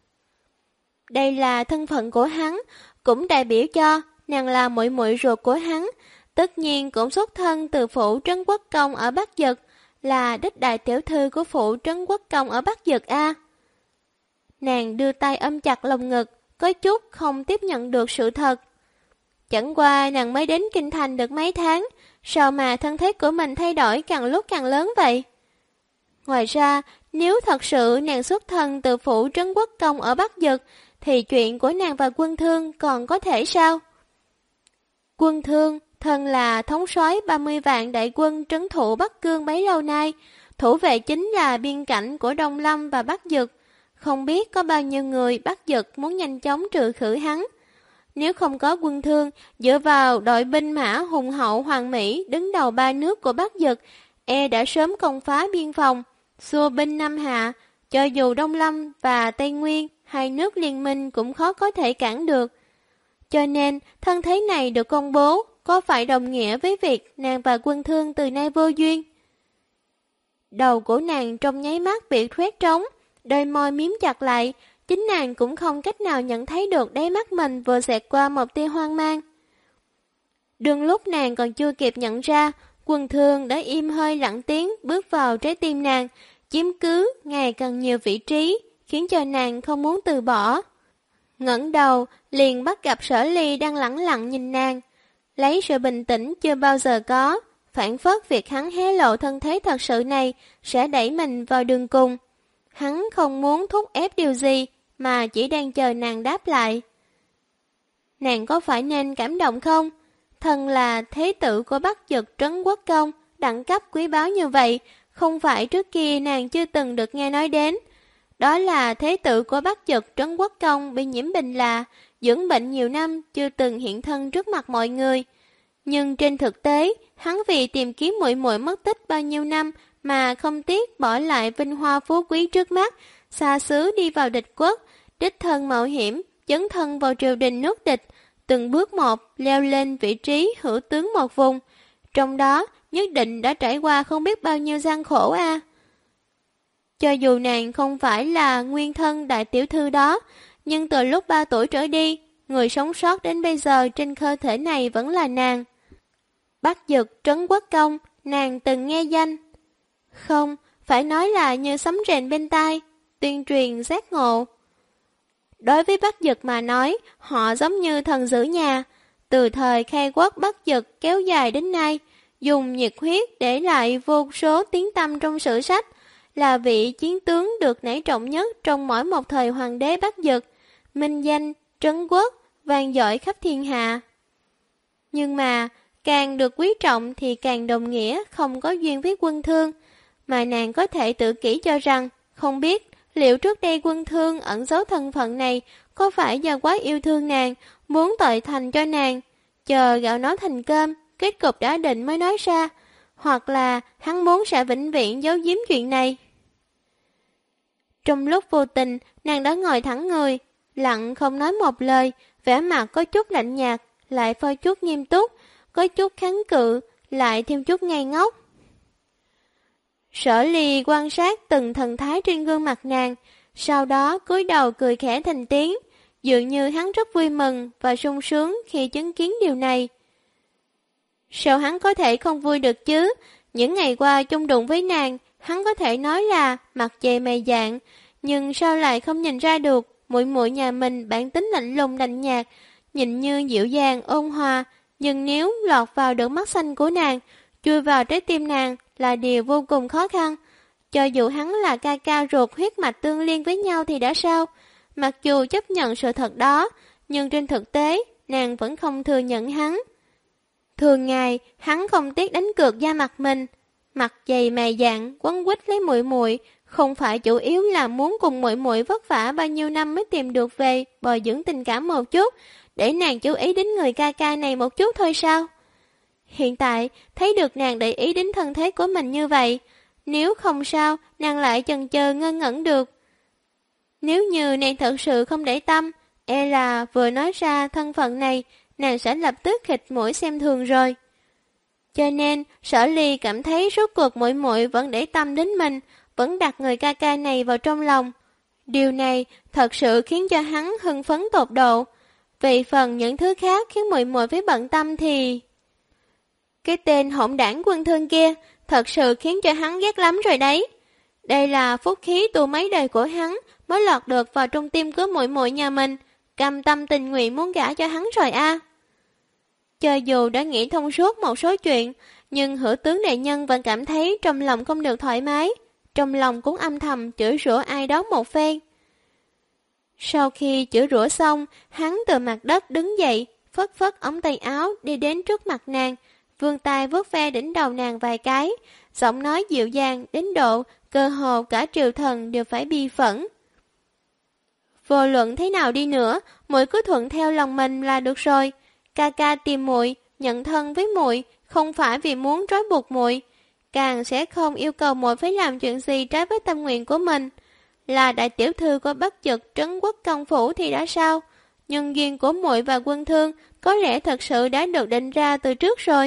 Đây là thân phận của hắn, cũng đại biểu cho nàng là muội muội ruột của hắn, tất nhiên cũng xuất thân từ phủ Trấn Quốc Công ở Bắc Dực, là đích đại tiểu thư của phủ Trấn Quốc Công ở Bắc Dực a. Nàng đưa tay ôm chặt lồng ngực, có chút không tiếp nhận được sự thật. Chẳng qua nàng mới đến Kinh Thành được mấy tháng, sao mà thân thế của mình thay đổi càng lúc càng lớn vậy? Ngoài ra, nếu thật sự nàng xuất thân từ phủ Trấn Quốc Công ở Bắc Dực, thì chuyện của nàng và Quân Thương còn có thể sao? Quân Thương, thân là thống soái 30 vạn đại quân trấn thủ Bắc Cương bấy lâu nay, thủ vệ chính là biên cảnh của Đông Lâm và Bắc Dực. Không biết có bao nhiêu người Bắc Dực muốn nhanh chóng trừ khử hắn. Nếu không có Quân Thương, dựa vào đội binh mã hùng hậu Hoàng Mỹ đứng đầu ba nước của Bắc Dực, đã sớm công phá biên phòng, xua binh Nam Hạ, cho dù Đông Lâm và Tây Nguyên, hai nước liên minh cũng khó có thể cản được. Cho nên, thân thế này được công bố, có phải đồng nghĩa với việc nàng và Quân Thương từ nay vô duyên? Đầu của nàng trong nháy mắt bị khoét trống, đôi môi miếm chặt lại, chính nàng cũng không cách nào nhận thấy được đáy mắt mình vừa xẹt qua một tia hoang mang. Đương lúc nàng còn chưa kịp nhận ra, Quân Thương đã im hơi lặng tiếng bước vào trái tim nàng, chiếm cứ ngày càng nhiều vị trí, khiến cho nàng không muốn từ bỏ. Ngẩng đầu, liền bắt gặp Sở Ly đang lẳng lặng nhìn nàng, lấy sự bình tĩnh chưa bao giờ có, phản phất việc hắn hé lộ thân thế thật sự này sẽ đẩy mình vào đường cùng. Hắn không muốn thúc ép điều gì, mà chỉ đang chờ nàng đáp lại. Nàng có phải nên cảm động không? Thần là thế tử của Bắc Dực Trấn Quốc Công, đẳng cấp quý báu như vậy, không phải trước kia nàng chưa từng được nghe nói đến. Đó là thế tử của Bắc Dực Trấn Quốc Công bị nhiễm bệnh là dưỡng bệnh nhiều năm chưa từng hiện thân trước mặt mọi người. Nhưng trên thực tế, hắn vì tìm kiếm muội muội mất tích bao nhiêu năm mà không tiếc bỏ lại vinh hoa phú quý trước mắt, xa xứ đi vào địch quốc, đích thân mạo hiểm, dấn thân vào triều đình nước địch, từng bước một leo lên vị trí hữu tướng một vùng. Trong đó, nhất định đã trải qua không biết bao nhiêu gian khổ a. Cho dù nàng không phải là nguyên thân đại tiểu thư đó, nhưng từ lúc 3 tuổi trở đi, người sống sót đến bây giờ trên cơ thể này vẫn là nàng. Bắc Dực Trấn Quốc Công, nàng từng nghe danh. Không, phải nói là như sấm rền bên tai, tuyên truyền giác ngộ. Đối với Bắc Dực mà nói, họ giống như thần giữ nhà. Từ thời khai quốc Bắc Dực kéo dài đến nay, dùng nhiệt huyết để lại vô số tiếng tăm trong sử sách, là vị chiến tướng được nể trọng nhất trong mỗi một thời hoàng đế Bắc Dực, minh danh, trấn quốc, vang dội khắp thiên hạ. Nhưng mà, càng được quý trọng thì càng đồng nghĩa không có duyên với Quân Thương, mà nàng có thể tự kỷ cho rằng, không biết liệu trước đây Quân Thương ẩn giấu thân phận này có phải do quá yêu thương nàng, muốn tội thành cho nàng, chờ gạo nấu thành cơm, kết cục đã định mới nói ra, hoặc là hắn muốn sẽ vĩnh viễn giấu giếm chuyện này. Trong lúc vô tình, nàng đã ngồi thẳng người, lặng không nói một lời, vẻ mặt có chút lạnh nhạt, lại phơi chút nghiêm túc, có chút kháng cự, lại thêm chút ngây ngốc. Sở Ly quan sát từng thần thái trên gương mặt nàng, sau đó cúi đầu cười khẽ thành tiếng, dường như hắn rất vui mừng và sung sướng khi chứng kiến điều này. Sao hắn có thể không vui được chứ? Những ngày qua chung đụng với nàng, hắn có thể nói là mặt dày mày dạn, nhưng sao lại không nhìn ra được muội muội nhà mình bản tính lạnh lùng lạnh nhạt, nhìn như dịu dàng ôn hòa, nhưng nếu lọt vào được mắt xanh của nàng, chui vào trái tim nàng là điều vô cùng khó khăn. Cho dù hắn là ca ca ruột huyết mạch tương liên với nhau thì đã sao? Mặc dù chấp nhận sự thật đó, nhưng trên thực tế, nàng vẫn không thừa nhận hắn. Thường ngày, hắn không tiếc đánh cược da mặt mình, mặt dày mày dạn quấn quýt lấy muội muội, không phải chủ yếu là muốn cùng muội muội vất vả bao nhiêu năm mới tìm được về, bồi dưỡng tình cảm một chút, để nàng chú ý đến người ca ca này một chút thôi sao? Hiện tại, thấy được nàng để ý đến thân thế của mình như vậy, nếu không sao, nàng lại chần chờ ngơ ngẩn được. Nếu như nàng thật sự không để tâm, e là vừa nói ra thân phận này, nàng sẽ lập tức khịt mũi xem thường rồi. Cho nên, Sở Ly cảm thấy rốt cuộc muội muội vẫn để tâm đến mình, vẫn đặt người ca ca này vào trong lòng. Điều này thật sự khiến cho hắn hưng phấn tột độ. Về phần những thứ khác khiến muội muội phải bận tâm thì... Cái tên hỗn đảng Quân Thương kia thật sự khiến cho hắn ghét lắm rồi đấy. Đây là phúc khí tu mấy đời của hắn mới lọt được vào trong tim của muội muội nhà mình, cam tâm tình nguyện muốn gả cho hắn rồi a. Cho dù đã nghĩ thông suốt một số chuyện, nhưng hữu tướng đại nhân vẫn cảm thấy trong lòng không được thoải mái, trong lòng cũng âm thầm chửi rủa ai đó một phen. Sau khi chửi rủa xong, hắn từ mặt đất đứng dậy, phất phất ống tay áo đi đến trước mặt nàng, vươn tay vuốt ve đỉnh đầu nàng vài cái, giọng nói dịu dàng đến độ cơ hồ cả triều thần đều phải bi phẫn. Vô luận thế nào đi nữa, muội cứ thuận theo lòng mình là được rồi. Ca ca tìm muội, nhận thân với muội, không phải vì muốn trói buộc muội, càng sẽ không yêu cầu muội phải làm chuyện gì trái với tâm nguyện của mình. Là đại tiểu thư của Bắc Dực Trấn Quốc Công phủ thì đã sao? Nhân duyên của muội và Quân Thương có lẽ thật sự đã được định ra từ trước rồi.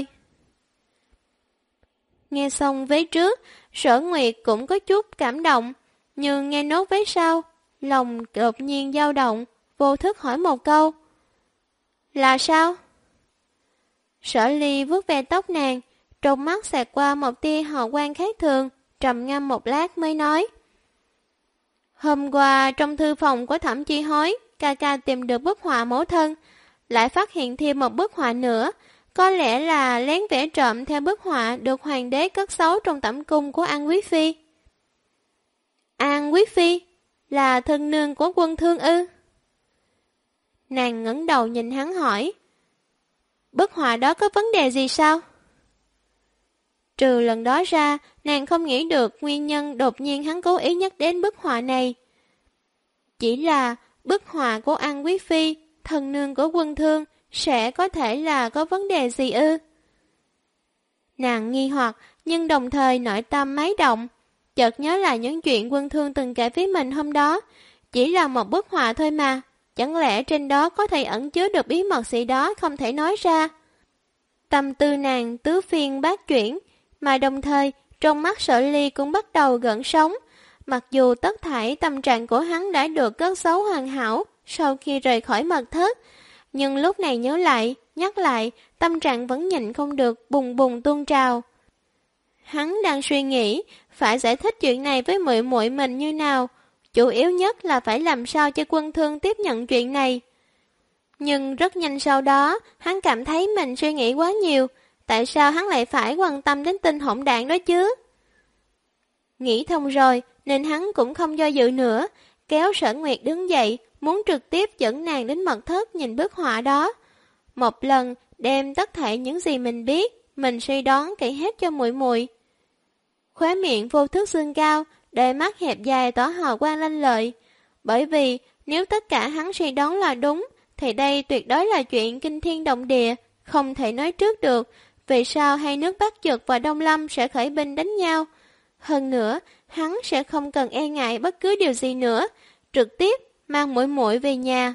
Nghe xong vế trước, Sở Nguyệt cũng có chút cảm động, nhưng nghe nốt vế sau, lòng đột nhiên dao động, vô thức hỏi một câu. Là sao? Sở Ly vuốt ve tóc nàng, trong mắt xẹt qua một tia hào quang khác thường, trầm ngâm một lát mới nói. Hôm qua trong thư phòng của Thẩm Chi Hối, ca ca tìm được bức họa mẫu thân, lại phát hiện thêm một bức họa nữa, có lẽ là lén vẽ trộm theo bức họa được hoàng đế cất giấu trong tẩm cung của An Quý Phi. An Quý Phi? Là thân nương của Quân Thương ư? Nàng ngẩng đầu nhìn hắn hỏi. Bức họa đó có vấn đề gì sao? Trừ lần đó ra, nàng không nghĩ được nguyên nhân đột nhiên hắn cố ý nhắc đến bức họa này. Chỉ là bức họa của An Quý Phi thần nương của Quân Thương sẽ có thể là có vấn đề gì ư? Nàng nghi hoặc nhưng đồng thời nội tâm máy động, chợt nhớ lại những chuyện Quân Thương từng kể với mình hôm đó, chỉ là một bức họa thôi mà, chẳng lẽ trên đó có thể ẩn chứa được bí mật gì đó không thể nói ra. Tâm tư nàng tứ phiên bát chuyển, mà đồng thời trong mắt Sở Ly cũng bắt đầu gợn sóng. Mặc dù tất thảy tâm trạng của hắn đã được cất giấu hoàn hảo sau khi rời khỏi mật thất, nhưng lúc này nhớ lại, nhắc lại, tâm trạng vẫn nhịn không được bùng bùng tuôn trào. Hắn đang suy nghĩ phải giải thích chuyện này với muội muội mình như nào, chủ yếu nhất là phải làm sao cho Quân Thương tiếp nhận chuyện này. Nhưng rất nhanh sau đó, hắn cảm thấy mình suy nghĩ quá nhiều, tại sao hắn lại phải quan tâm đến tin hỗn đảng đó chứ? Nghĩ thông rồi, nên hắn cũng không do dự nữa, kéo Sở Nguyệt đứng dậy, muốn trực tiếp dẫn nàng đến mật thất nhìn bức họa đó. Một lần, đem tất thảy những gì mình biết, mình suy đoán kể hết cho muội muội. Khóe miệng vô thức dương cao, đôi mắt hẹp dài tỏ hào quang lanh lợi. Bởi vì, nếu tất cả hắn suy đoán là đúng, thì đây tuyệt đối là chuyện kinh thiên động địa, không thể nói trước được, vì sao hai nước Bắc Dực và Đông Lâm sẽ khởi binh đánh nhau. Hơn nữa, hắn sẽ không cần e ngại bất cứ điều gì nữa, trực tiếp mang muội muội về nhà.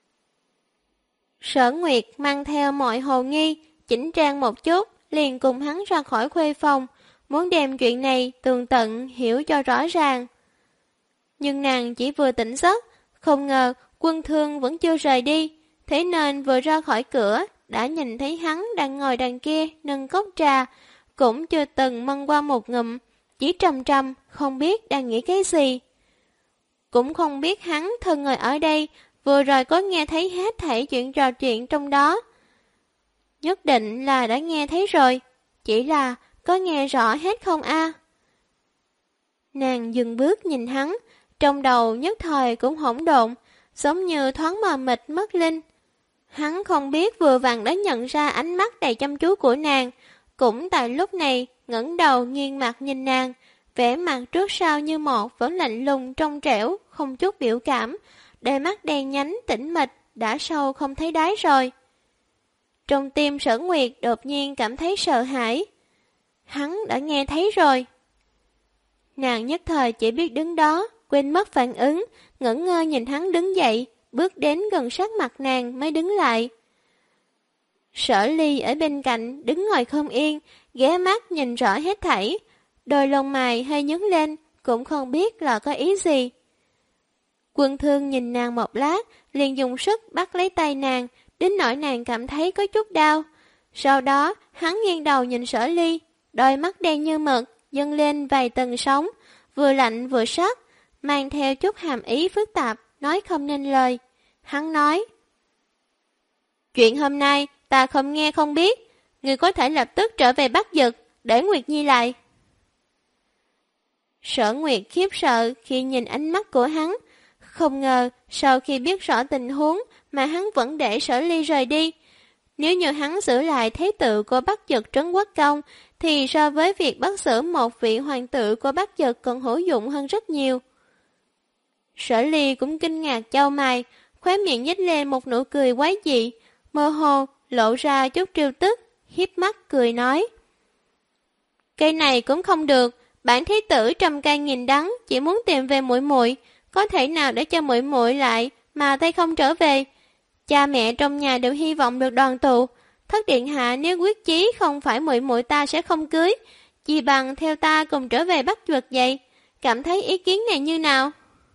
Sở Nguyệt mang theo mọi hồ nghi, chỉnh trang một chút, liền cùng hắn ra khỏi khuê phòng, muốn đem chuyện này tường tận hiểu cho rõ ràng. Nhưng nàng chỉ vừa tỉnh giấc, không ngờ Quân Thương vẫn chưa rời đi, thế nên vừa ra khỏi cửa đã nhìn thấy hắn đang ngồi đằng kia nâng cốc trà, cũng chưa từng mân qua một ngụm, chỉ trầm trầm không biết đang nghĩ cái gì. Cũng không biết hắn thân ngồi ở đây vừa rồi có nghe thấy hết thảy chuyện trò chuyện trong đó. Nhất định là đã nghe thấy rồi, chỉ là có nghe rõ hết không a? Nàng dừng bước nhìn hắn, trong đầu nhất thời cũng hỗn độn, giống như thoáng mờ mịt mất linh. Hắn không biết vừa vặn đã nhận ra ánh mắt đầy chăm chú của nàng, cũng tại lúc này ngẩng đầu nghiêng mặt nhìn nàng, vẻ mặt trước sau như một vẫn lạnh lùng trong trẻo, không chút biểu cảm, đôi mắt đen nhánh tĩnh mịch đã sâu không thấy đáy rồi. Trong tim Sở Nguyệt đột nhiên cảm thấy sợ hãi. Hắn đã nghe thấy rồi. Nàng nhất thời chỉ biết đứng đó, quên mất phản ứng, ngẩn ngơ nhìn hắn đứng dậy, bước đến gần sát mặt nàng mới đứng lại. Sở Ly ở bên cạnh đứng ngồi không yên, ghé mắt nhìn rõ hết thảy, đôi lông mày hơi nhướng lên, cũng không biết là có ý gì. Quân Thương nhìn nàng một lát, liền dùng sức bắt lấy tay nàng, đến nỗi nàng cảm thấy có chút đau. Sau đó, hắn nghiêng đầu nhìn Sở Ly, đôi mắt đen như mực, dâng lên vài tầng sóng, vừa lạnh vừa sắc, mang theo chút hàm ý phức tạp, nói không nên lời. Hắn nói, chuyện hôm nay ta không nghe không biết, người có thể lập tức trở về Bắc Dực, để Nguyệt Nhi lại. Sở Nguyệt khiếp sợ khi nhìn ánh mắt của hắn, không ngờ sau khi biết rõ tình huống mà hắn vẫn để Sở Ly rời đi. Nếu như hắn giữ lại thế tự của Bắc Dực Trấn Quốc Công, thì so với việc bắt giữ một vị hoàng tử của Bắc Dực còn hữu dụng hơn rất nhiều. Sở Ly cũng kinh ngạc chau mày, khóe miệng nhếch lên một nụ cười quái dị, mơ hồ lộ ra chút trêu tức, hiếp mắt cười nói: Cây này cũng không được, bản thế tử trăm cây nghìn đắng, chỉ muốn tìm về muội muội, có thể nào để cho muội muội lại mà tay không trở về? Cha mẹ trong nhà đều hy vọng được đoàn tụ, thất điện hạ nếu quyết chí không phải muội muội ta sẽ không cưới, chỉ bằng theo ta cùng trở về Bắc Dực vậy. Cảm thấy ý kiến này như nào?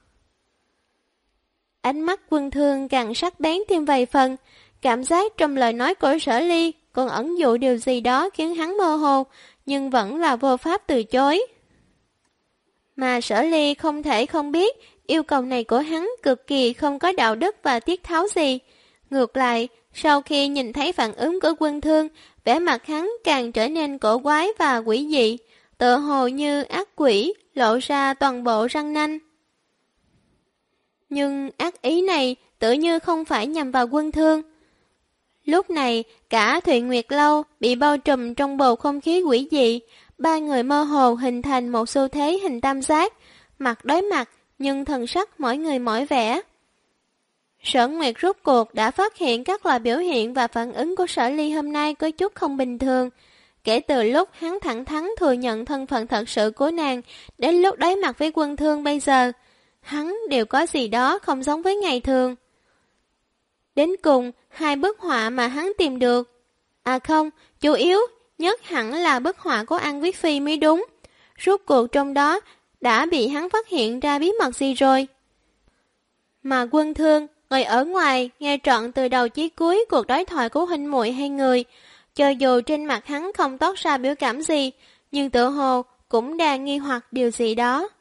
Ánh mắt Quân Thương càng sắc bén thêm vài phần, cảm giác trong lời nói của Sở Ly còn ẩn dụ điều gì đó khiến hắn mơ hồ, nhưng vẫn là vô pháp từ chối. Mà Sở Ly không thể không biết, yêu cầu này của hắn cực kỳ không có đạo đức và tiết tháo gì. Ngược lại, sau khi nhìn thấy phản ứng của Quân Thương, vẻ mặt hắn càng trở nên cổ quái và quỷ dị, tựa hồ như ác quỷ lộ ra toàn bộ răng nanh. Nhưng ác ý này tự như không phải nhằm vào Quân Thương. Lúc này, cả Thụy Nguyệt Lâu bị bao trùm trong bầu không khí quỷ dị, ba người mơ hồ hình thành một xu thế hình tam giác, mặt đối mặt nhưng thần sắc mỗi người mỗi vẻ. Sở Nguyệt rốt cuộc đã phát hiện các loại biểu hiện và phản ứng của Sở Ly hôm nay có chút không bình thường. Kể từ lúc hắn thẳng thắn thừa nhận thân phận thật sự của nàng, đến lúc đối mặt với Quân Thương bây giờ, hắn đều có gì đó không giống với ngày thường. Đến cùng, hai bức họa mà hắn tìm được. À không, chủ yếu nhất hẳn là bức họa của An Quý Phi mới đúng. Rốt cuộc trong đó đã bị hắn phát hiện ra bí mật gì rồi. Mà Quân Thương ngồi ở ngoài nghe trọn từ đầu chí cuối cuộc đối thoại của huynh muội hai người. Cho dù trên mặt hắn không toát ra biểu cảm gì, nhưng tự hồ cũng đang nghi hoặc điều gì đó.